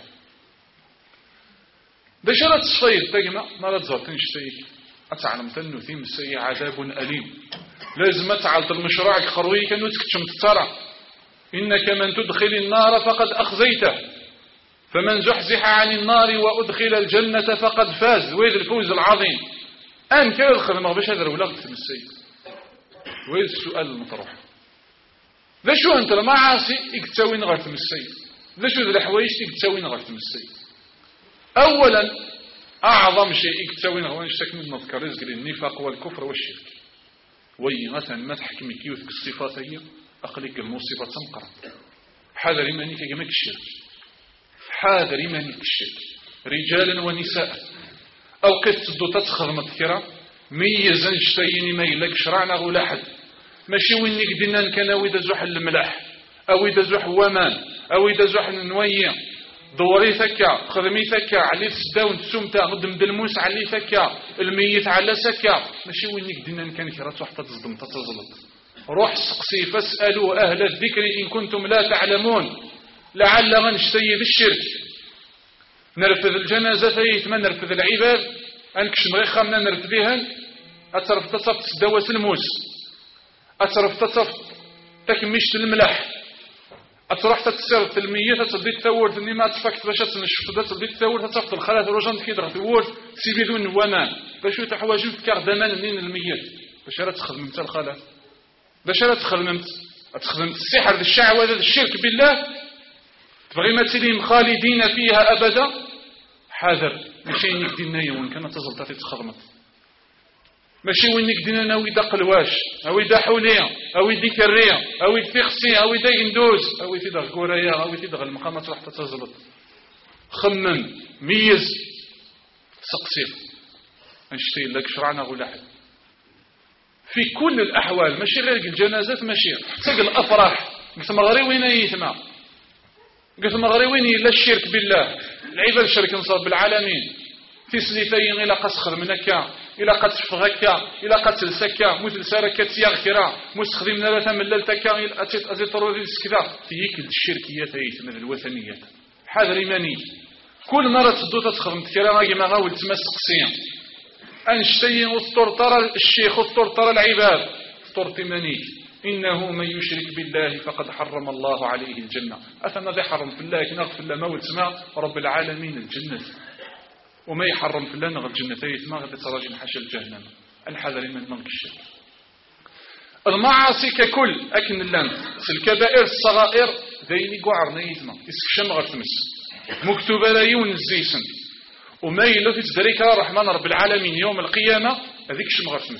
باش لا تصفيد تجمع ما لا تزرتنش تيك أتعلم تنو ثيم السيء عذاب أليم لازم أتعلت المشروع خروي كأنه تكتشم تترى إنك من تدخل النار فقد أخزيته فمن زحزح عن النار وأدخل الجنة فقد فاز ويد الفوز العظيم أم كيف يدخل ما باش هذا الولاغ ثيم السيء ويد السؤال المطروح ذا شو أنت المعاصي يكتسوين غير ثيم السيء ذا شو ذا الحوايج يكتسوين غير ثيم السيء. أولا أعظم شيء يكتسوين هو نشتك من نذكر رزق النفاق والكفر والشرك وي مثلا ما تحكمي كيوثك الصفات هي أقلك المصيبة تنقر حاذر إيمانك جمك الشرك حاذر إيمانك الشرك رجالا ونساء أو قد تدو تتخذ مذكرة ميزا شتين ما يلك شرعنا ولا حد ماشي وينك دينا كان ويدا زح الملاح أو إذا زح ومان أو إذا زح النوية دوري ثكا خدمي ثكا علي تسداون تسومتا غدم دلموس علي ثكا الميت على سكا ماشي وينك دينا كان كرا تحت تصدم تتزلط روح سقسي فاسألوا أهل الذكر إن كنتم لا تعلمون لعل غنشتي بالشرك نرفذ الجنازة يتمنى نرفذ العباد أنكش مغي خامنا نرفذ بهن أترف تصف تسدوس الموس أترف تصف تكمشت الملح أتروح تتسير تلمية تتبدي تثور إني ما تفكت باش تنشف تتبدي تثور تتفت الخلاث الرجل كيدغ ثور سيبيدون ومان باش يتحواجون في كاردمان منين المية باش لا تخدم انت الخلاث باش لا تخدم انت تخدم السحر الشعوذة هذا الشرك بالله تبغي ما تسليم خالدين فيها أبدا حاذر ماشي انك دينا يوم كان تزل تاتي تخدمت ماشي وينك دينا ناوي دا قلواش او دا حوليه او دي كريه او دي خصيه او دا يندوز او دي غكوريه او دي المقامه تروح تتزلط خمم ميز سقسيق نشتي لك شرعنا ولا حد في كل الاحوال ماشي غير الجنازات ماشي حتى الافراح قلت مغري وين يتما قلت مغري وين الا الشرك بالله العباد الشرك نصاب بالعالمين في سليفين الى قسخر منك إلا قد شفغك إلا قد تلسك مثل سارك تيغكرا مستخدمنا لا تمللتك أزيد طروري السكذا تيك الشركية من الوثنية حاذر إيماني كل مرة تدو تتخدم تكرا راقي ما غاول تمسك سيا أنشتي والطرطر الشيخ والطرطر العباد طرط إيماني إنه من يشرك بالله فقد حرم الله عليه الجنة أثنى ذي حرم في الله كنغف الله ما والسماء رب العالمين الجنة وما يحرم في الله نغل جنتين ما غادي تراجل حاشا الجهنم الحذر من نغل الشرك المعاصي ككل أكن اللان الكبائر الصغائر ذيني قعر نيثما يسكشم غير تمس مكتوبة لا يون الزيسن وما إلا في تدريك الرحمن رب العالمين يوم القيامة هذيك شم غتمس.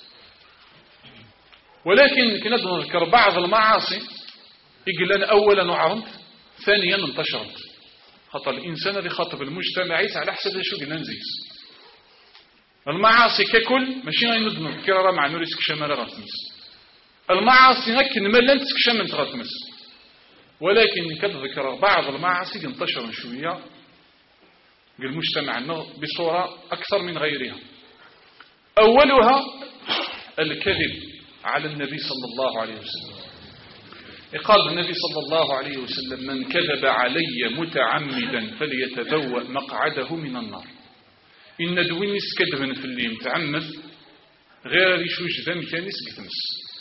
ولكن كنا نذكر بعض المعاصي يقول لنا أولا عرضت ثانيا انتشرت، خاطر الإنسان اللي خاطب المجتمع على حسب شو قلنا نزيس المعاصي ككل ماشي غينضمن كرا مع نوريسك شمال غتمس المعاصي هك ملان تكشم غتمس، ولكن كتذكر بعض المعاصي انتشر شويه بالمجتمع بصوره اكثر من غيرها. اولها الكذب على النبي صلى الله عليه وسلم. قال النبي صلى الله عليه وسلم: من كذب علي متعمدا فليتبوأ مقعده من النار. إن دويني سكذبن في اللي متعمد غير يشوش ذا مكاني سكتمس.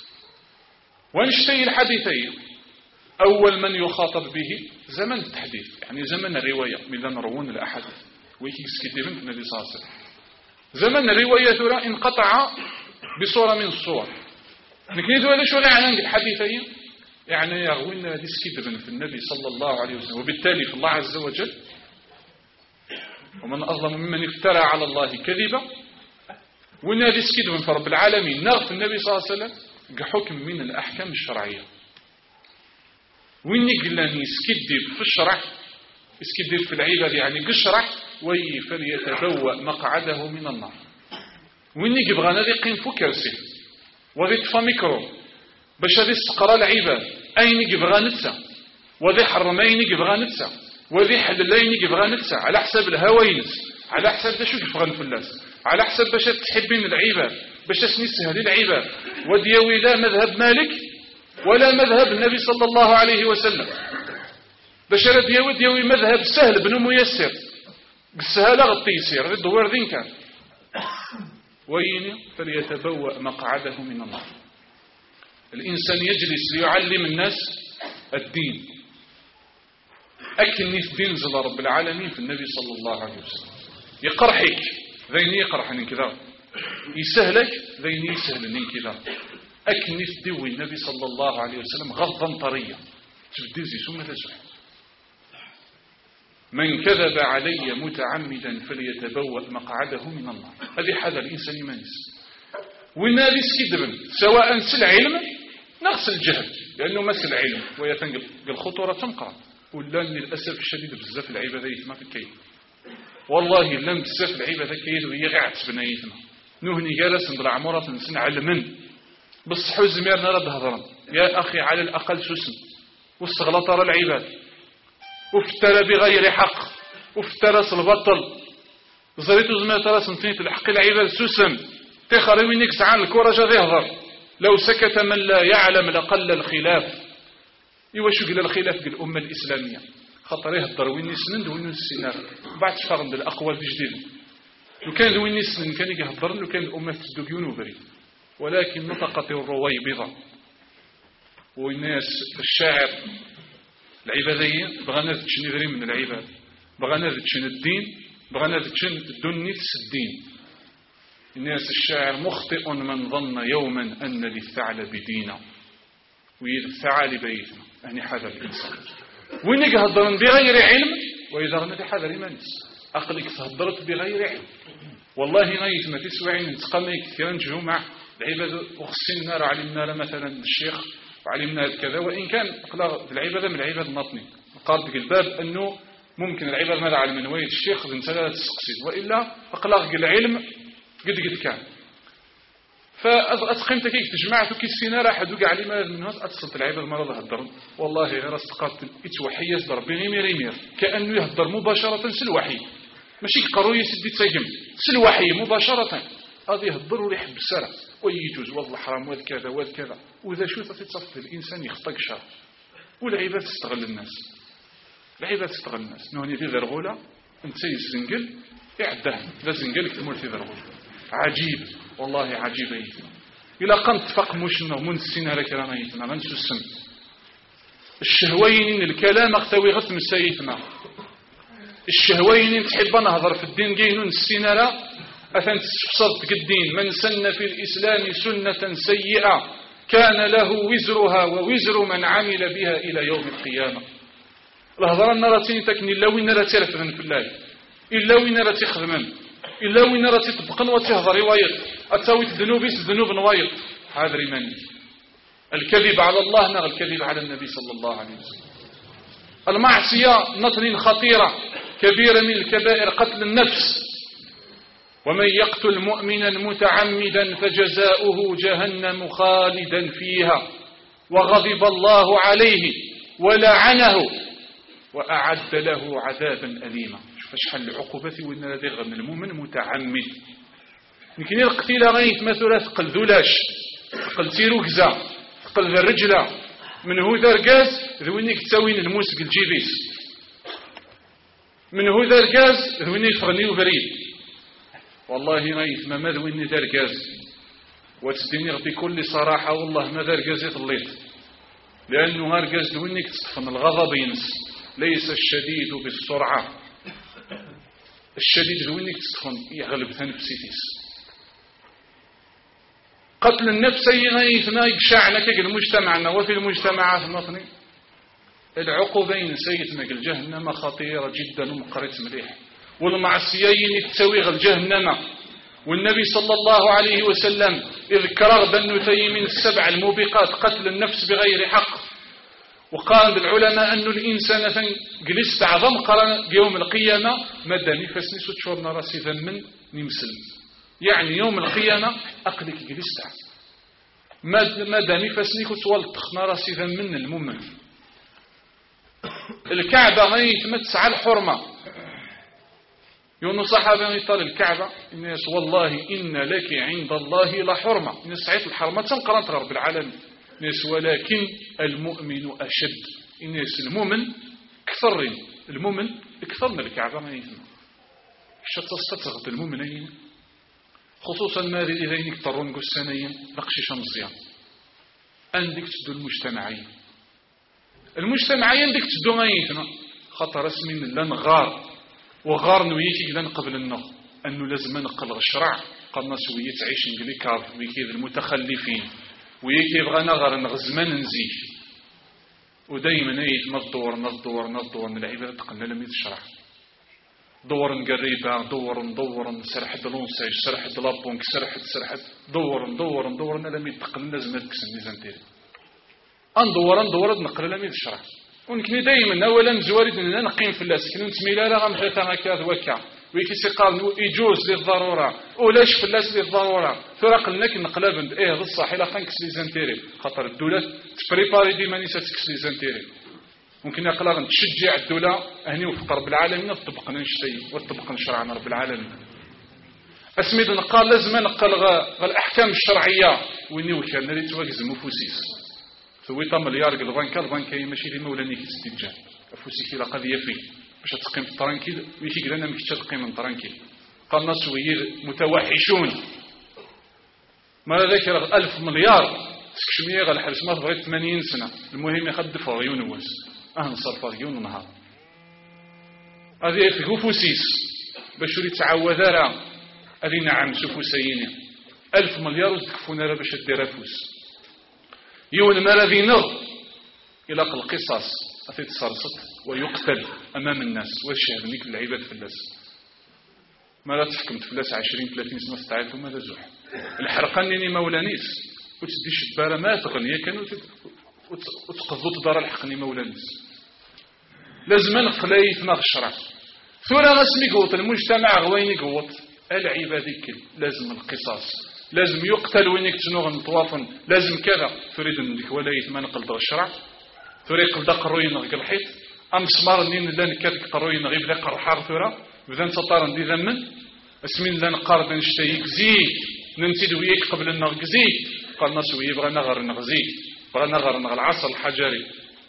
ونشتي الحديثين. أول من يخاطب به زمن التحديث، يعني زمن الرواية من نروون الأحاديث ويكي سكتبن في النبي صلى الله عليه وسلم. زمن الرواية ثرى انقطع بصورة من الصور. نكنيدو هذا شو غير الحديثين، يعني يغوين هذه سكتبن في النبي صلى الله عليه وسلم، وبالتالي في الله عز وجل: ومن أظلم ممن افترى على الله كذبا. وإن هذه سكتبن في رب العالمين نغف النبي صلى الله عليه وسلم كحكم من الأحكام الشرعية. وين قلنا يسكدب في الشرع يسكدب في العباد، يعني قشرع وي فليتبوأ مقعده من النار. وين يبغى نادي قيم فكرسي وذي طفى ميكرو باش هذه استقرا العباد أين يبغى نتسع، وذي حرمين يبغى نتسع، وذي حللين يبغى نتسع على حساب الهوينس، على حساب باش يبغى الفلاس، على حساب باش تحبين العباد، باش تسهل العباد. وديوي لا مذهب مالك ولا مذهب النبي صلى الله عليه وسلم، باش ديوي ديوي مذهب سهل بن ميسر بالسهالة غطي يسير الدوار ذين كان. وين فليتبوأ مقعده من النار. الإنسان يجلس ليعلم الناس الدين، أكني في دين زل رب العالمين في النبي صلى الله عليه وسلم. يقرحك ذين يقرحني كذا، يسهلك ذين يسهلني كذا. أكني في دوي النبي صلى الله عليه وسلم غضا طريا تبديزي سمة تسوح. من كذب علي متعمدا فليتبوأ مقعده من النار. هذه حاجة الإنسان يمانس. والناس كذبا سواء سل علم نقص الجهل، لأنه مسل علم ويتنقل الخطورة تنقع. ولا للأسف الشديد بزاف العبادة ما في الكيد، والله لم بزاف العبادة كيد وهي غعت بنايتنا نهني جالس ندرع عمرة نسن علمن بالصح والزمير نرد هضرا. يا أخي على الأقل سسن واستغلط على العباد وافترى بغير حق وافترى البطل زريتو زمان ترى سنتين الحق العباد سسن تخري منك سعان الكورة جا يهضر. لو سكت من لا يعلم لقل الخلاف. إيوا شو قال الخلاف قال الأمة الإسلامية خاطر يهضر وين يسند وين السينار بعد فرض الأقوال الجديدة. لو كان وين يسند كان يهضر لو كان الأمة تسدق ينوبري، ولكن نطقت الرويبضة والناس الشاعر العباديين بغانا تشن يدري من العباد، بغانا تشن الدين، بغانا تشن الدنيا الدين. الناس الشاعر مخطئ من ظن يوما أن للثعلب دينا ويدفع لبيتنا. يعني حذر الإنسان وين يهضرن بغير علم، وإذا غنى بحذر إيمانس أقلك تهضرت بغير علم. والله نايت ما تسوعين نتقامي كثيرا نجمع العبادة وخصين نار علمنا مثلا الشيخ وعلمنا كذا، وإن كان أقلق العبادة من العبادة الناطني قال في الباب أنه ممكن العبادة ماذا علم من وين الشيخ انت لا تسقسي، وإلا أقلق العلم قد قد كان. فأتقيمت كيف تجمعت كي السينارة حدوك علي ما من هذا أتصلت العبادة مرة هدر والله غير استقرت إتوحي يصدر بغيمير يمير كأنه يهدر مباشرة سلوحي ماشي قروي سدي تسجم سلوحي مباشرة هذا يهدر وريح بالسرع ويجوز والله حرام وذ كذا وذ كذا. وإذا شو تتصف الإنسان يخطق شر والعباد تستغل الناس، العباد تستغل الناس. نهني في ذا الغولة انت يسنقل اعده لا زنقلك تمر في ذا الغولة. عجيب والله عجيب أيتنا إلا قنت فق مشنا من السنة لكرانا أيتنا ما نسو السن الشهوين الكلام اختوي غتم سيتنا الشهوين تحب نهضر في الدين جينون السنة لا أثن تفصلت الدين. من سن في الإسلام سنة سيئة كان له وزرها ووزر من عمل بها إلى يوم القيامة. الهضران نراتين تكني لو إن لا ترفغن في الله إلا وين راه تخدمن إلا وين راه تطبقن وتهضر وايط أتاوي الذنوب الذنوب نوايط هذا ريماني الكذب على الله نغ الكذب على النبي صلى الله عليه وسلم. المعصية نطن خطيرة كبيرة من الكبائر قتل النفس. ومن يقتل مؤمنا متعمدا فجزاؤه جهنم خالدا فيها وغضب الله عليه ولعنه وأعد له عذابا أليما. شوف شحال العقوبة وين الذي غن المؤمن متعمد. يمكن القتيلة غيث مثلا ثقل ذولاش ثقل تيروكزا ثقل ذا الرجلة من هو ذا رقاز ذوينيك تساوين الموسق الجيبيس من هو ذا رقاز ذوينيك فغني وبريد. والله غيث ما ماذا ويني ذا رقاز وتديني بكل صراحة والله ما ذا رقاز يطليت لأنه هرقاز ذوينيك تصفن الغضب ينس. ليس الشديد بالسرعة الشديد ذوينيك تصفن يغلب تنفسيتيس. قتل النفس غيثنا يقشعنا كي المجتمعنا وفي المجتمعات النطني العقوبين سيتنا الجهنم خطيرة جدا ومقريت مليح والمعصيين تسوي غل جهنم. والنبي صلى الله عليه وسلم اذكر بن نتي من السبع الموبقات قتل النفس بغير حق. وقال العلماء أن الإنسان جلست عظم قرن يوم القيامة مدى نفسني ستشورنا راسي ذمن نمسل يعني يوم القيامة أقلك جلست مدى نفسني كتوال تخنا راسي ذمن المؤمن. الكعبة غيث متسع الحرمة يونو صحابة يطال الكعبة الناس والله إن لك عند الله لحرمة الناس سعيت الحرمة تنقرأت رب العالمين الناس ولكن المؤمن أشد الناس المؤمن أكثر المؤمن أكثر من الكعبة غيث شتا تستغط المؤمنين خصوصا ماذا إذا يكترون قسانين لقشيش مزيان عندك تدو المجتمعين المجتمعين عندك تدو غيثنا خطر اسمي لن غار وغار نويتي لن قبل النغ أنه لازم نقل الشرع قلنا سوية تعيش نقلي كارف ويكيد المتخلفين ويكي يبغى نغر نغزمان نزيف ودايما ايد نضور نضور نضور من العبادة تقلنا لم يتشرع دور نقريبا دور ندور نسرح دلونساج سرح دلابونك سرح سرح دور ندور ندور لم يتقلنا لازم نتكسن ميزان تيري ندور ندور نقل لم يتشرع ونكني دايما اولا زوارد ان نقيم في الناس كنت نسميلا لا غنمشي هكا وكا ويكي سيقال يجوز للضروره ولاش في الناس للضروره فرق لنا نقلب ايه بصح الا خنكس لي زانتيري خاطر الدوله تبريباري ديما نيسا تكس لي زانتيري ممكن يقلا تشجع الدوله هني وفق رب العالمين تطبق نشتي وتطبق شرعنا رب العالمين اسميد نقال لازم نقل غ الاحكام الشرعيه ويني وكان اللي تواكز مفوسيس ثويطا مليار البنكه البنكه ماشي ديما ولا نيك تستجاب افوسيك لا قضيه فيه باش تقيم الطرانكيل ويكي قالنا مش تقيم الطرانكيل قال الناس وير متوحشون ما ذكر ألف مليار سكشمية غا الحبس ما بغيت ثمانين سنة المهم يخد فريون وس أهن صار فريون نهار هذه في فوسيس باش يريد تعوذ راه هذه نعم سفوسيين ألف مليار وتكفونا راه باش دير فوس يون ما الذي نغ إلى القصاص أتيت صرصت ويقتل أمام الناس والشهر نيك العباد في الناس ما لا تحكمت في الناس عشرين ثلاثين سنة استعيدوا ماذا زوح الحرقانيني مولانيس وتديش الدار ما تغنية كانوا وتقضوا دار الحقني مولانيس لازم نقليت ناغ الشرع ثورة غسمي قوط المجتمع غويني قوط العباد كل لازم القصاص لازم يقتل وينك تنوغ نطوافا لازم كذا تريد انك ولايت ما نقل دار الشرع تريد قل قروين نغ الحيط أم سمار نين لان كذا قروين غيب ذا قرحار ثورة بذن سطار ندي ذمن اسمين لان قارد نشتيك زيك ننتد ويك قبل النغ زيك قال ناس ويبغى نغر نغزيك بغى نغر نغ العصر الحجري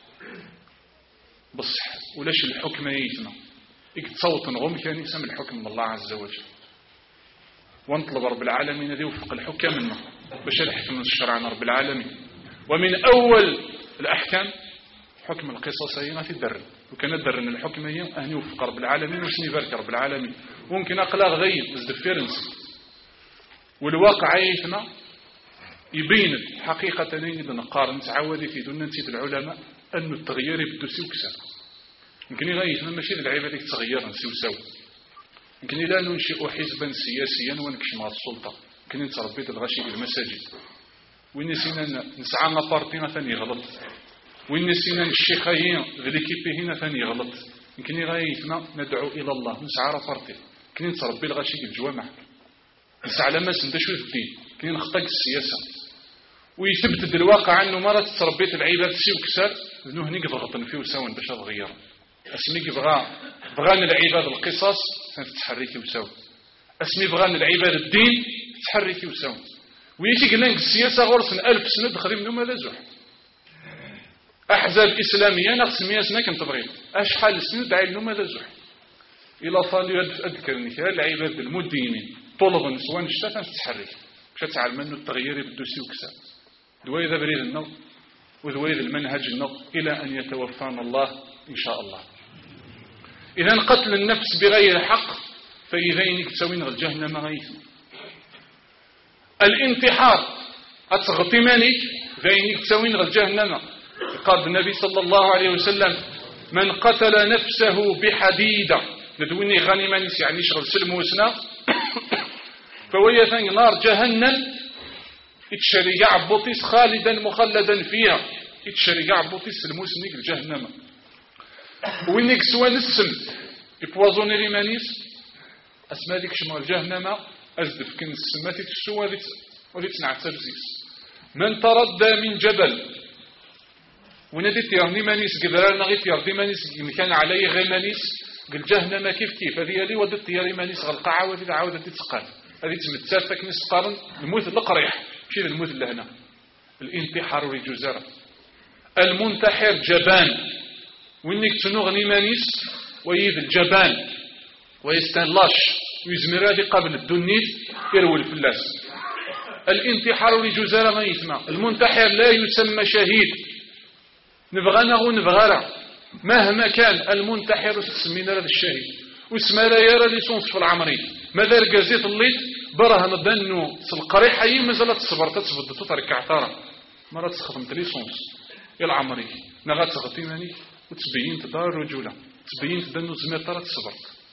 بصح ولاش الحكم يتنا يتصوت نغم كان يسمى الحكم من الله عز وجل ونطلب رب العالمين ذي وفق الحكم منه باش الحكم من الشرع رب العالمين ومن أول الأحكام حكم القصص هي في الدر وكان الدر ان الحكم هي أن يوفق رب العالمين وشني بارك رب العالمين ممكن أقلاغ غيب الدفيرنس والواقع يتنا يبين حقيقة نيد نقارن تعودي في دون نتيجة العلماء أن التغيير يبدو سوكسا يمكن يغيث من ماشي العبادة تغير نسيو سو يمكن لا ننشئ حزبا سياسيا ونكشم على السلطة، يمكن نتربي الغشي المساجد، وين نسينا نسعى بارتينا ثاني غلط، وين نسينا الشيخين غليكيبي هنا ثاني غلط. يمكن غايتنا ندعو الى الله نسعى بارتي، يمكن نتربي الغشي الجوامع، نسعى على ما سندشو الدين، يمكن نخطق السياسة ويثبت الواقع انه مرات تربيت العباد سي وكسار انه هنيك ضغطن فيه وساون باش تغير اسمي بغى بغان العباد القصص تتحركي وساون، اسمي بغان العباد الدين تحركي وساون. ويجي قلنا السياسه غرسن ألف سنه دخل منهم لا زوح احزاب اسلاميه ناقص مية سنه كنت تبغي اشحال سنه داعي لهم لا زوح الى صالي اذكرني العباد المدينين طلبا سواء الشتات تتحرك باش تعلم انه التغيير يبدو سي وكسار دويد بريد النظر وذويد المنهج النظر إلى أن يتوفانا الله إن شاء الله. إذا قتل النفس بغير حق فإذا تسوين الجهنم غيث. الانتحار أتغطمانك فإنك تسوين الجهنم. قال النبي صلى الله عليه وسلم من قتل نفسه بحديدة ندوني غنيمانيس يعني شغل سلموسنا فوهي ثاني نار جهنم يتشريع بوطيس خالدا مخلدا فيها يتشريع بوطيس الموسنيك الجهنم وينك سوى السم يبوازوني ليمانيس اسماء ديك شمال الجهنم ازدف كن السمات تسوى وليت نعتبزيس من تردى من جبل وناديت يرني مانيس قدرنا غيت يرني مانيس كان عليه غير مانيس قال جهنم كيف كيف هذه لي ودت يري مانيس غلقعه وهذه عاوده تتقال هذه تمتسافك نسقارن الموت القريح ماشي الموت لهنا. الانتحار رجزره المنتحر جبان وانك تنغني مانيس ويد الجبان ويستنلاش ويزمر هذه قبل الدنيت يروي الفلاس. الانتحار رجزره ما يسمى. المنتحر لا يسمى شهيد نبغى نغو نبغى مهما كان المنتحر تسمينا هذا الشهيد واسمى لا يرى ليسونس في العمري ماذا رقازيت الليت برهن دنو القريح اي مازال تصبر تتفض تترك عثاره مرات تخدم ليسونس يا العمري نغا تغطيني وتبين تدار الرجوله تبين دنو زمير ترى تصبر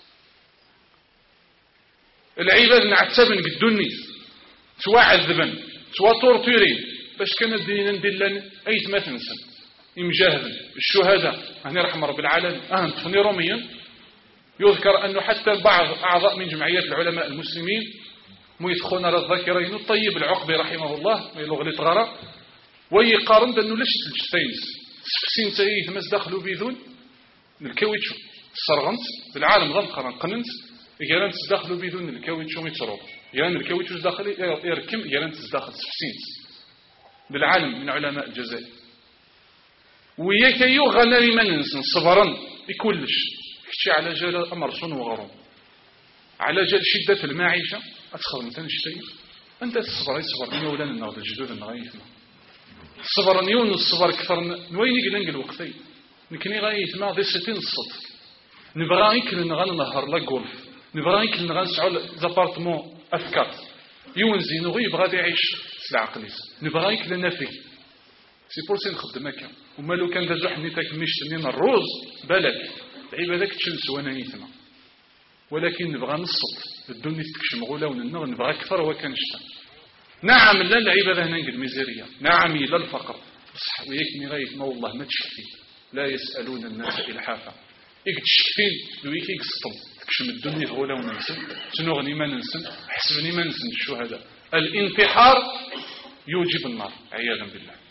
العباد نعتبن قدوني سواء عذبا سواء تورتيرين باش كان الدين ندير ايت ما تنسى مجاهد الشهداء هنا رحمه رب العالمين أهم تفني روميا يذكر أنه حتى بعض أعضاء من جمعيات العلماء المسلمين ميدخون على الذاكرين الطيب العقبي رحمه الله يلغلي تغرى ويقارن أنه ليش تلجتين سفسين تايه تمس دخلوا بيذون الكاويتشو السرغنت بالعالم غلط قرن قننت يقالن تدخلوا بيذون الكاويتشو يتشرب يقالن الكاويتشو داخل يركم يقالن تدخل سفسين بالعالم من علماء الجزائر وياك يغنى من ننسن صبرا بكلش كشي على جال أمرسون وغرون على جال شدة المعيشة أتخذ مثلا شتين أنت تصبر يصبر من أولا النغض الجدود النغايثنا صبر نيون الصبر كثر نوين يقلنق الوقتين نكني غايثنا ذي ستين الصدق نبغى يكل نغان نهر لا جولف نبغى يكل نغان سعول زابارتمون أفكات يونزي نغي يبغى يعيش العقليس نبغى يكل نافي سي بور سي نخدم هكا وما لو كان دازو حنيتك مشت من الروز بالك العبادك تشنس وانا نيتنا ولكن نبغى نصط الدنيا تكشم غولا وننغ نبغى اكثر وكان شتا نعم لا العباده هنا نقول ميزيريا نعم لا الفقر بصح وياك مي غايت ما والله ما تشكي لا يسالون الناس الحافه يك تشكين دويك يقسطم تكشم الدنيا غولا وننسن تنغني ما ننسن حسبني ما ننسن الشهداء. الانتحار يوجب النار عياذا بالله.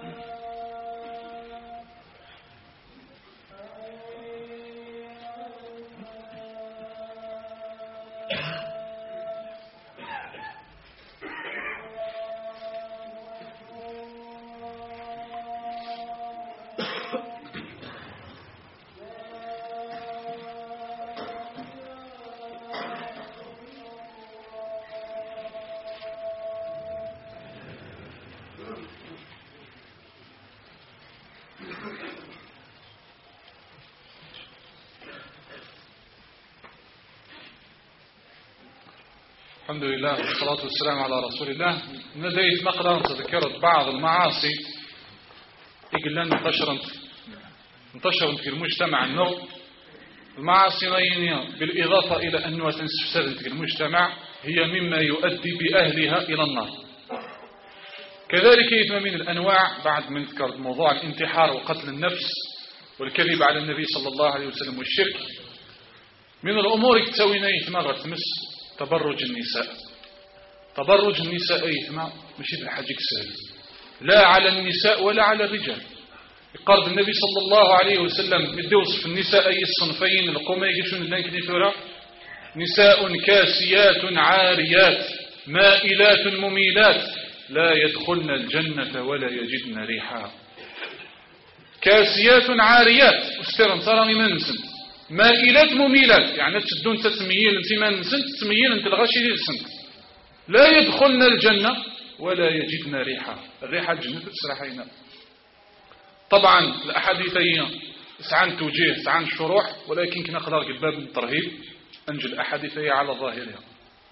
الحمد لله والصلاة والسلام على رسول الله. نديت مقدار تذكرت بعض المعاصي اللي انتشرت انتشرت في المجتمع النوع المعاصي غينية بالإضافة إلى أنها تنسفسد في المجتمع هي مما يؤدي بأهلها إلى النار. كذلك إثم من الأنواع بعد من ذكرت موضوع الانتحار وقتل النفس والكذب على النبي صلى الله عليه وسلم والشرك من الأمور تسوينا إثم غتمس تبرج النساء. تبرج النساء إثم ماشي بالحاجة سهل لا على النساء ولا على الرجال. يقرض النبي صلى الله عليه وسلم بدي وصف النساء أي الصنفين القومة يجيشون لنا كنيثورا نساء كاسيات عاريات مائلات مميلات لا يدخلن الجنة ولا يجدن ريحها. كاسيات عاريات استرن صارني منسن مائلات مميلات يعني تشدون تسميين انت ما نسنت تسميين انت الغشي ديال السنت لا يدخلن الجنة ولا يجدن ريحها. الريحة الجنة تسرحينا. طبعا الأحاديث هي سعان توجيه سعان شروح ولكن كنا نقدر قباب الترهيب أنجل الأحاديث هي على ظاهرها.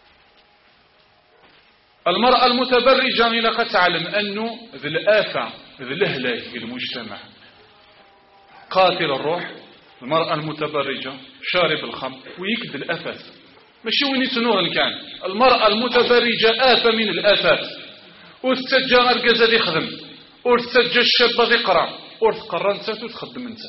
المرأة المتبرجة إلى قد تعلم أنه ذي الآفة ذي الهلاك في المجتمع قاتل الروح. المرأة المتبرجة شارب الخمر ويكد الآفات ماشي وين يتنور كان. المرأة المتبرجة آفة من الآفات وتتجى أرقزة ذي خدم وتتجى الشابة ذي قرع وتقرر انت وتخدم انت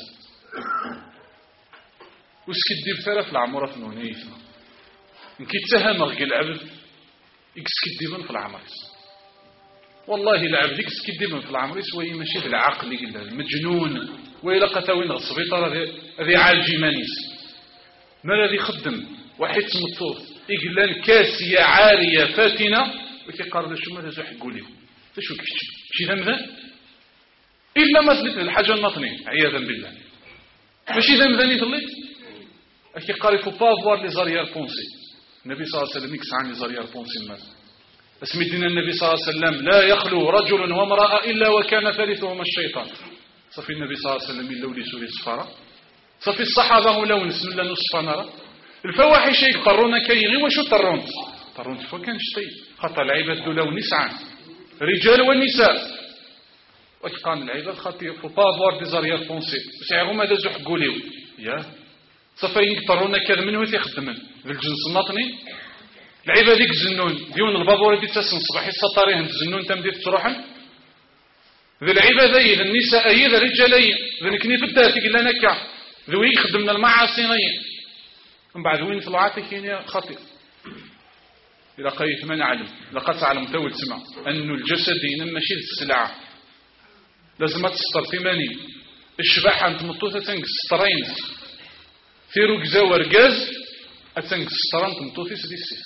وسكدي بثلاث العمورة في نونيثنا انكي تهمغ العبد يكسكدي في العمريس. والله العبد يكسكدي في العمريس وهي ماشي بالعقل المجنون وإلا قتاوين السبيطار هذه عالجي مانيس ما الذي خدم واحد سمطوط إقلان كاسية عارية فاتنة وكيقارد شو ماذا زو حقولي شو كيشتي شي ذنب إلا ما تلت الحاجة النطني عياذا بالله ماشي ذنب ذني تلت أكي قاري فو بافوار لي زاريار بونسي. النبي صلى الله عليه وسلم يكس عن لي زاريار بونسي ماذا اسم الدين النبي صلى الله عليه وسلم لا يخلو رجل وامرأة إلا وكان ثالثهما الشيطان. صفي النبي صلى الله عليه وسلم من لولي سوري صفارة صفي الصحابة ولو نسم الله نصفى نرى الفواحش يقرون كيغي وشو طرونت طرونت فوا كان شتي خطى العباد دولو نسعان رجال والنساء وكان العباد خطي فو بافوار دي زاريار فونسي بس يعرفوا ماذا زو حقوليو يا صفي يقطرون كذا من ويث يخدمن ذي الجنس الناطني العباد ديك الزنون ديون البابور دي تسن صباحي السطارين الزنون تم دي تروحن ذي العبادية ذي النسائية ذي الرجالية ذي نكني بدات يقول لنا كا ذوي يخدمنا المعاصينية من بعد وين طلعاتك هنا خطير. إلى قيت ما نعلم لقد تعلم تول تسمع أن الجسد ينمى شيء السلعة لازم تستر ثماني الشباحة أنت مطوطة تنقص سترين ثيرو جزاور جاز أتنقص سترين تمطوطي سديسيس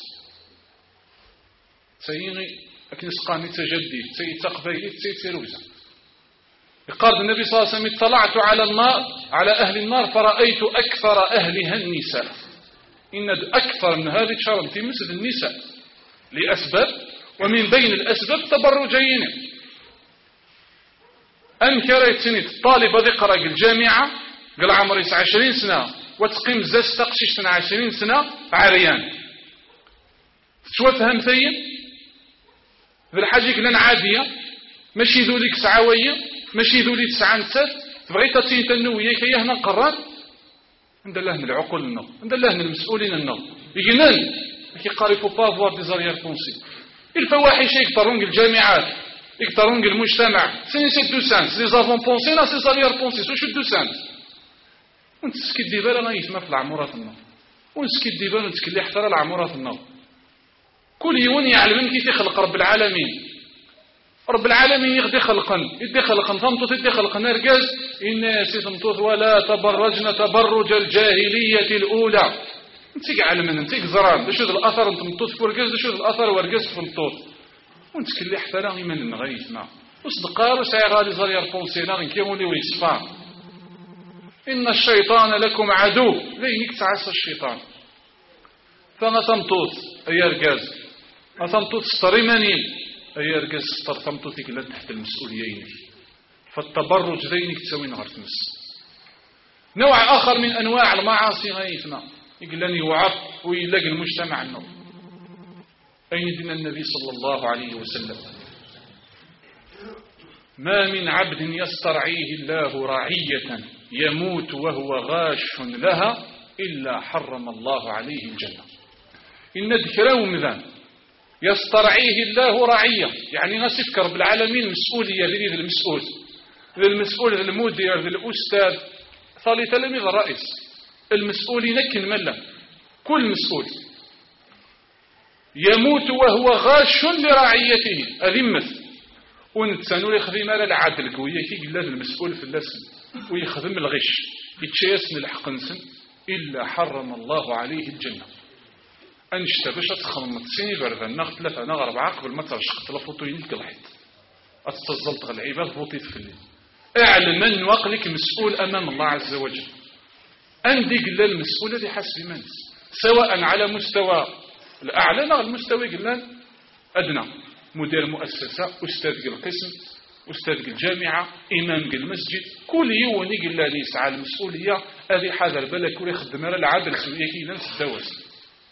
سيني لكن سقاني تجدي سيتقبيلي سيتيروزا. يقال النبي صلى الله عليه وسلم اطلعت على النار على أهل النار فرأيت أكثر أهلها النساء. إن أكثر من هذه شرم في مسد النساء لأسباب ومن بين الأسباب تبرجين. أنكر يتسند طالبة ذقرق الجامعة قال عمري عشرين سنة وتقيم زاز تقشيش سنة عشرين سنة عريان تشوفها مثيل ذي الحاجة لنا عادية ماشي ذوليك سعوية ماشي ذولي تسعة نسات تبغي تاتين تنوية كي هنا نقرر عند الله من العقول النو عند الله من المسؤولين النو يجنن كي قاري فو بافوار دي زاريار فونسي الفواحش يقدرون الجامعات يقدرون المجتمع سي سي دو سانس لي زافون بونسي لا سي زاريار بونسي سو شو دو سانس ونتسكي ديبالا ما يسمى في العمورات النو ونسكي ديبالا ونتكلي حتى العمورات النو كل يوم يعلم كيف يخلق رب العالمين رب العالمين يغدي خلقا يدي خلقا تمطط يدي خلقا نرجز الناس تمطط ولا تبرجن تبرج الجاهلية الأولى انتيك علمنا انتيك زران شو الأثر انت مطط في ورقز شو الأثر ورقز في مطط وانتك اللي حتى لا من نغيثنا وصدقار وسعي غالي زرير بونسينا نكيمولي ويصفان إن الشيطان لكم عدو لينك تعسى الشيطان فما تمطط أي رقز ما تمطط ستريمانين أي رقز ستر تمططك لن تحت المسؤوليين فالتبرج ذينك تسوين غير تمس نوع آخر من أنواع المعاصي غيثنا يقول لن يوعط ويلاقي المجتمع النوم أين دين النبي صلى الله عليه وسلم ما من عبد يسترعيه الله رعية يموت وهو غاش لها إلا حرم الله عليه الجنة إن ذكرهم ذا يسترعيه الله رعية يعني نسفكر بالعالمين مسؤولية ذي المسؤول ذي المسؤول ذي المدير ذي الأستاذ ثالث تلميذ الرئيس المسؤول ينكن ملا كل مسؤول يموت وهو غاش لرعيته أذمة ونتسانو يخدم على العدل قوية كي قلاد المسؤول في اللسن ويخدم الغش يتشيسن الحق نسن إلا حرم الله عليه الجنة أنشتا باش تخمم تسيني بردا ناخد ثلاثة ناخد أربعة قبل ما ترشق تلفوتو ينيك الحيط أتتزلط العباد فوتيت في الليل اعلم أن وقلك مسؤول أمام الله عز وجل أندي قلال المسؤول الذي حسب منس سواء على مستوى الأعلى أو المستوى قلال أدنى مدير مؤسسة أستاذ القسم أستاذ الجامعة إمام المسجد كل يوم قلال يسعى المسؤولية هذه حاضر بالك ولا يخدم على العدل سوية كي ننس الدواس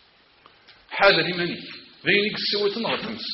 حاضر مني ذينك السوية نغتمس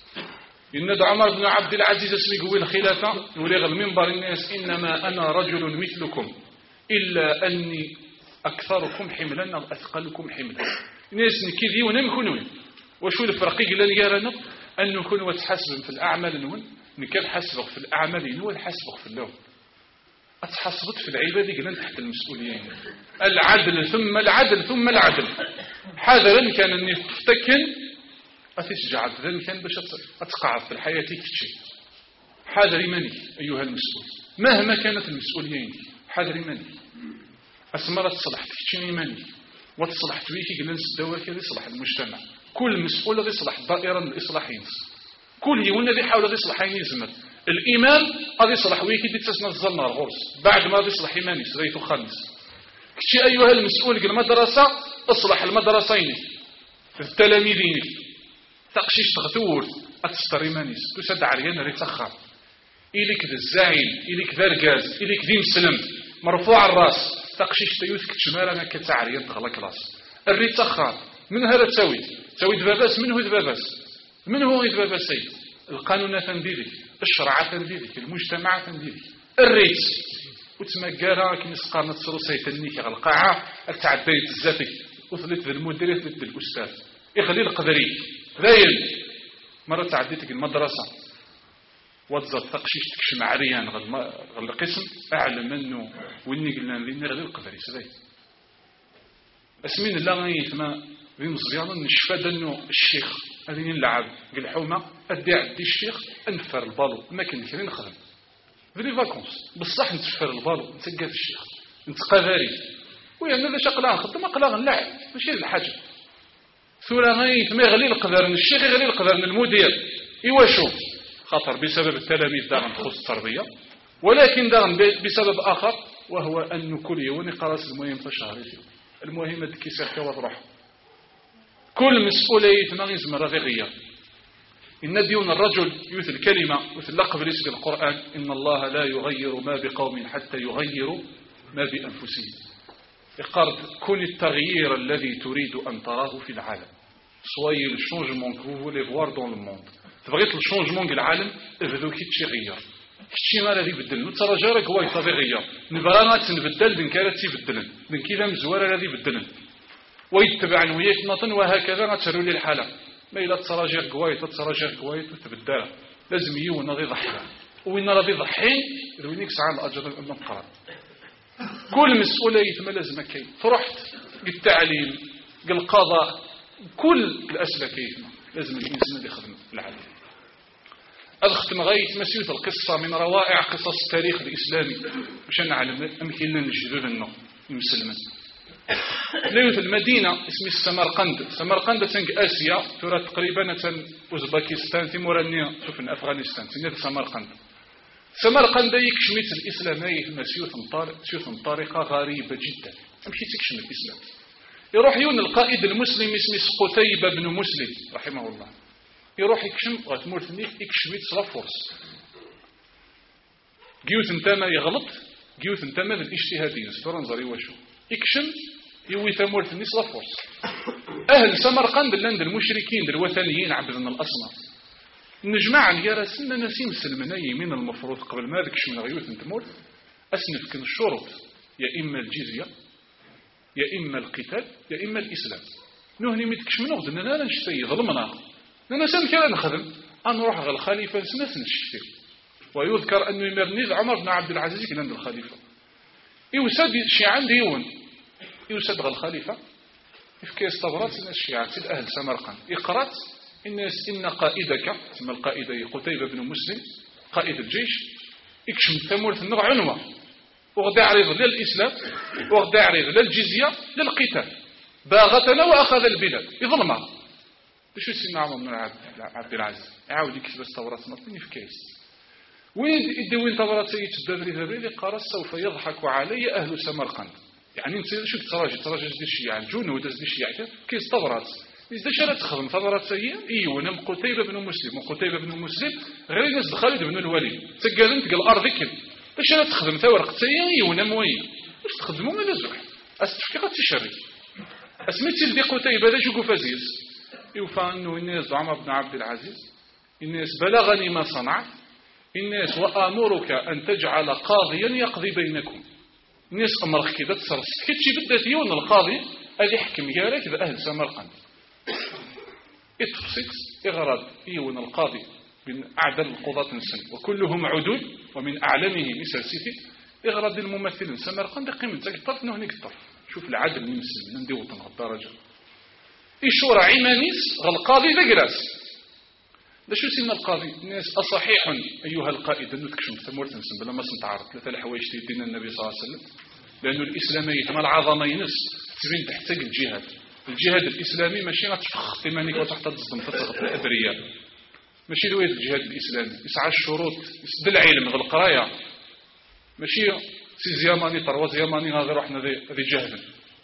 إن عمر بن عبد العزيز اسمي قوي الخلافة يوليغ المنبر الناس إنما أنا رجل مثلكم إلا أني أكثركم حملا أو أثقلكم حملا الناس نكذي ونمكنون وشو الفرق قلنا يرانا أن نكون وتحسب في الأعمال نون نكاد حسبك في الأعمال نون حسبك في اللون أتحسبت في العبادة قلنا تحت المسؤوليين العدل ثم العدل ثم العدل حذرا كان أن يفتكن أتشجع ذلك كان باش أتقاعد في الحياة كتشي حذري مني أيها المسؤول مهما كانت المسؤوليين حذري مني أسمرت صلحت كتشيني مني وتصلحت ويكي قلنا الدواكي يصلح المجتمع كل مسؤول يصلح دائرة من الإصلاحين كل يوم الذي حاول يصلحين يزمر الإمام هذا يصلح ويكي دي تسنى الظلمة الغرس بعد ما يصلح إيماني سريت خامس كتشي أيها المسؤول قل المدرسة اصلح المدرسين التلاميذين تقشيش تغتور أتستري مانيس تسد عريان ريتخر إليك ذا الزعيم إليك ذا الرقاز إليك ذي مسلم مرفوع الراس تقشيش تيوثك تشمالا كتعريان تغلق راس الريتخر من هذا تسوي تسوي دباباس منه دباباس منه دباباسي القانون تنديدك الشرع تنديدك المجتمع تنديدك الريت وتمقارا كي نسقارنا تصرصي تنيك على القاعة التعديت الزاتك وثلث ذا المدير ثلث الأستاذ يخلي القدري ذايل مرة تعديتك المدرسة وتزاد تقشيش تكشم عريان غل القسم أعلم منه وإني قلنا لنا غير القدري سذاي اسمين الله غاية ما ذي مصبيانا نشفاد أنه الشيخ هذه نلعب قل حومة أدي عدي الشيخ أنفر البالو ما كان كرين نخدم ذي فاكونس بصح نتفر البالو نتقاد الشيخ نتقاذاري ويعني هذا شقلاغ خدم أقلاغ نلعب ماشي الحاجة ثورة غاية ما يغلي القذرن الشيخ يغلي القذرن المدير إيواشو خطر بسبب التلاميذ داغن خصوص التربية ولكن داغن بسبب آخر وهو أن كل يوم قراص المهم فشهر المهم هذيك يسير كواضح كل مسؤولية ما يزمر غير إن ديون الرجل يوث الكلمة مثل لقب رزق القرآن إن الله لا يغير ما بقوم حتى يغيروا ما بأنفسهم يقارب كن التغيير الذي تريد أن تراه في العالم soyez le changement que vous voulez voir dans le monde تبغيت الشونجمون في العالم ابدو كي تغير كشي ما غادي يبدل نترى جارك هو يغير نبرا غاتنبدل بن كانت تيبدلن بن كيفا مزواره غادي يبدلن ويتبع وياك نطن وهكذا غتسروا لي الحاله ما الا ترى جارك كوايت ترى جارك كوايت وتبدل لازم يون غادي يضحي وين راضي يضحي يروينيك ساعه الاجر النقرا كل مسؤوليه ما لازم كاين فرحت بالتعليم بالقضاء كل الاسئله كاين لازم الانسان اللي يخدم في العالم أدخت مغاية مسيوث القصة من روائع قصص التاريخ الإسلامي مشان نعلم أمكن نجدد النو المسلمين. ليوث المدينة اسمي السمرقند. سمرقند تنك آسيا ترى تقريبا أوزباكستان تيمورانيا شوف أفغانستان تنك سمرقند. سمرقند يكشمت الإسلام هي مسيوث مسيوث بطريقة غريبة جدا. أمشي تكشم الإسلام. يروح يون القائد المسلم اسمه قتيبة بن مسلم رحمه الله. يروح يكشم غتمورت نيك يكشميت صلا فرص. جيوت انتما يغلط جيوت انتما الاجتهاديين سفرنزري وشو يكشم يوي ثمورت النيس صلا فرص. أهل سمرقند لند المشركين الوثنيين عبدنا الأصنام. نجمع اليرا سنة نسيم سلمناي من المفروض قبل ما ذكش من غيوت انتمور أسنف كن الشروط يا إما الجزية يا إما القتال يا إما الإسلام. نهني متكش من غد أننا نشتي ظلمنا لأن سن كلا نخدم أن نروح على الخليفة سنة نشتي. ويذكر أنه يمرني عمر بن عبد العزيز كان عند الخليفة يوسد الشيعان ديون يوسد غير الخليفة في كيس طبرات الشيعان سيد أهل سمرقند يقرأت الناس إن قائدك ثم القائد قتيبة بن مسلم قائد الجيش يكشم ثمورة النغ عنوة وغدا عريض للإسلام وغدا عريض للجزية للقتال باغتنا وأخذ البلاد يظلمها. شو سيدنا عمر بن عبد العزيز يعاود يكتب التوراة مرتين في كيس وين يدوين تورات سيد الدبري ذبيلي قال سوف يضحك علي أهل سمرقند. يعني انت شو تراجع تراجع دي الشيعة الجنود دي الشيعة كيس تورات إذا شرت تخدم تورات سيئة إيوه نم قتيبة بن مسلم وقتيبة بن مسلم غير الناس خالد بن الوليد تقال تلقى الأرض كل إذا شرت تخدم تورق سيئة إيوه نم وين واش تخدموا من الزوح أستفقى تشري أسميت لدي قتيبة ذا شو قفازيز يوفى أنه الناس عمر بن عبد العزيز الناس بلغني ما صنعت الناس وآمرك أن تجعل قاضيا يقضي بينكم. الناس أمرك كذا تصرف كتشي بدأت يون القاضي أدي حكم جارك ذا أهل سمرقند. اتفصيت إغراض يون القاضي من أعدل القضاة السن وكلهم عدول ومن أعلمه مسلسيتي إغراض الممثلين سمرقند قيمة تقطر نهني قطر. شوف العدل من مسلم ندي وطن الدرجة. الشورى عمانيس غالقاضي ذا جلاس. ده شو سينا القاضي الناس أصحيح أيها القائد أنه تكشم ثمورة نسم بلا ما سنتعرض ثلاثة الحوايج تيدينا النبي صلى الله عليه وسلم لأنه الإسلامي كما العظمة ينس تبين تحتاج الجهاد. الجهاد الإسلامي ماشي غتفخ ثمانيك وتحت الصدم تتغط الأدرياء ماشي دوية الجهاد الإسلامي يسعى الشروط يسد العلم غير القراية ماشي سي زياماني طروا زياماني هذا روحنا ذي جهد.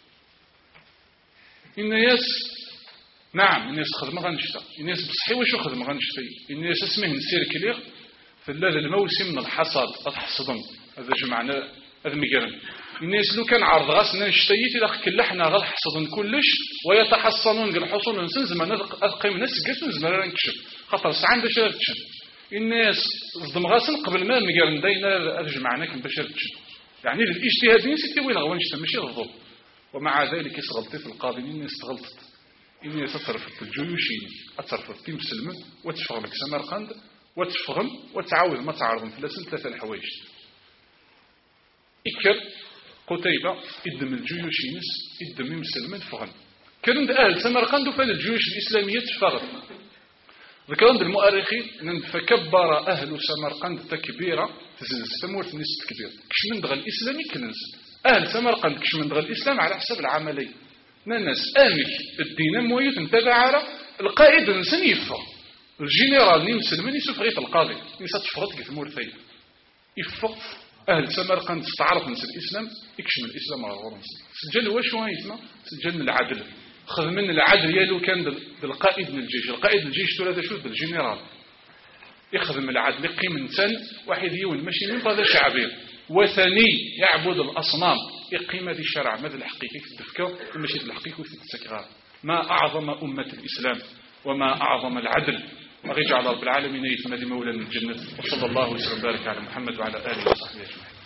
الناس نعم الناس خدمة غنشتا الناس بصحي واش خدمة غنشتا الناس اسمه نسير كليغ في هذا الموسم من الحصاد أتحصدن هذا جمعنا هذا مقرن. الناس لو كان عرض غاسنا نشتيت إذا كلحنا غل حصدن كلش ويتحصنون قال حصون نسن زمان أقيم ناس قاسن زمان رانكشف خاطر ساعة باش تشن الناس صدم غاسن قبل ما مقرن داينا هذا جمعنا كان باش تشن يعني الاجتهادين ستي وين غوانشتا ماشي الظلم. ومع ذلك يسغلطي في القاضي الناس تغلطت إني أتصرفت الجيوشين أتصرفت تيم سلمن وتشفغ لك سمرقند وتشفغم وتعاود ما تعرضن ثلاثة ثلاثة الحوايج. إكر قتيبة إدم الجيوشينس إدم مسلمن فغن كان أهل سمرقند وفان الجيوش الإسلامية تفغن. ذكران بالمؤرخين أن فكبر أهل سمرقند تكبيرة تزلز ثمورة الناس تكبير كشمن دغل الإسلامي كنز أهل سمرقند كشمن دغل الإسلام على حسب العملية. الناس آمك الدين مويت انتبع على القائد نسن يفا الجنرال نمسل من يسوف غيث القاضي نسا تفرط كيف مورثي يفا أهل سمرقند استعرف نسل الإسلام يكشم الإسلام على الغرم سجل واش وايتنا سجل من العدل خذ من العدل يالو كان بالقائد من الجيش القائد الجيش تولى شو بالجنرال يخدم العدل يقيم انسان واحد يون ماشي من هذا شعبي وثني يعبد الأصنام يقيم هذه الشرع ماذا الحقيقة الدفكة ماشي الحقيقة في التكرار. ما أعظم أمة الإسلام وما أعظم العدل وغيجعل رب العالمين يتمدي مولا من الجنة وصلى الله وسلم وبارك على محمد وعلى آله وصحبه أجمعين.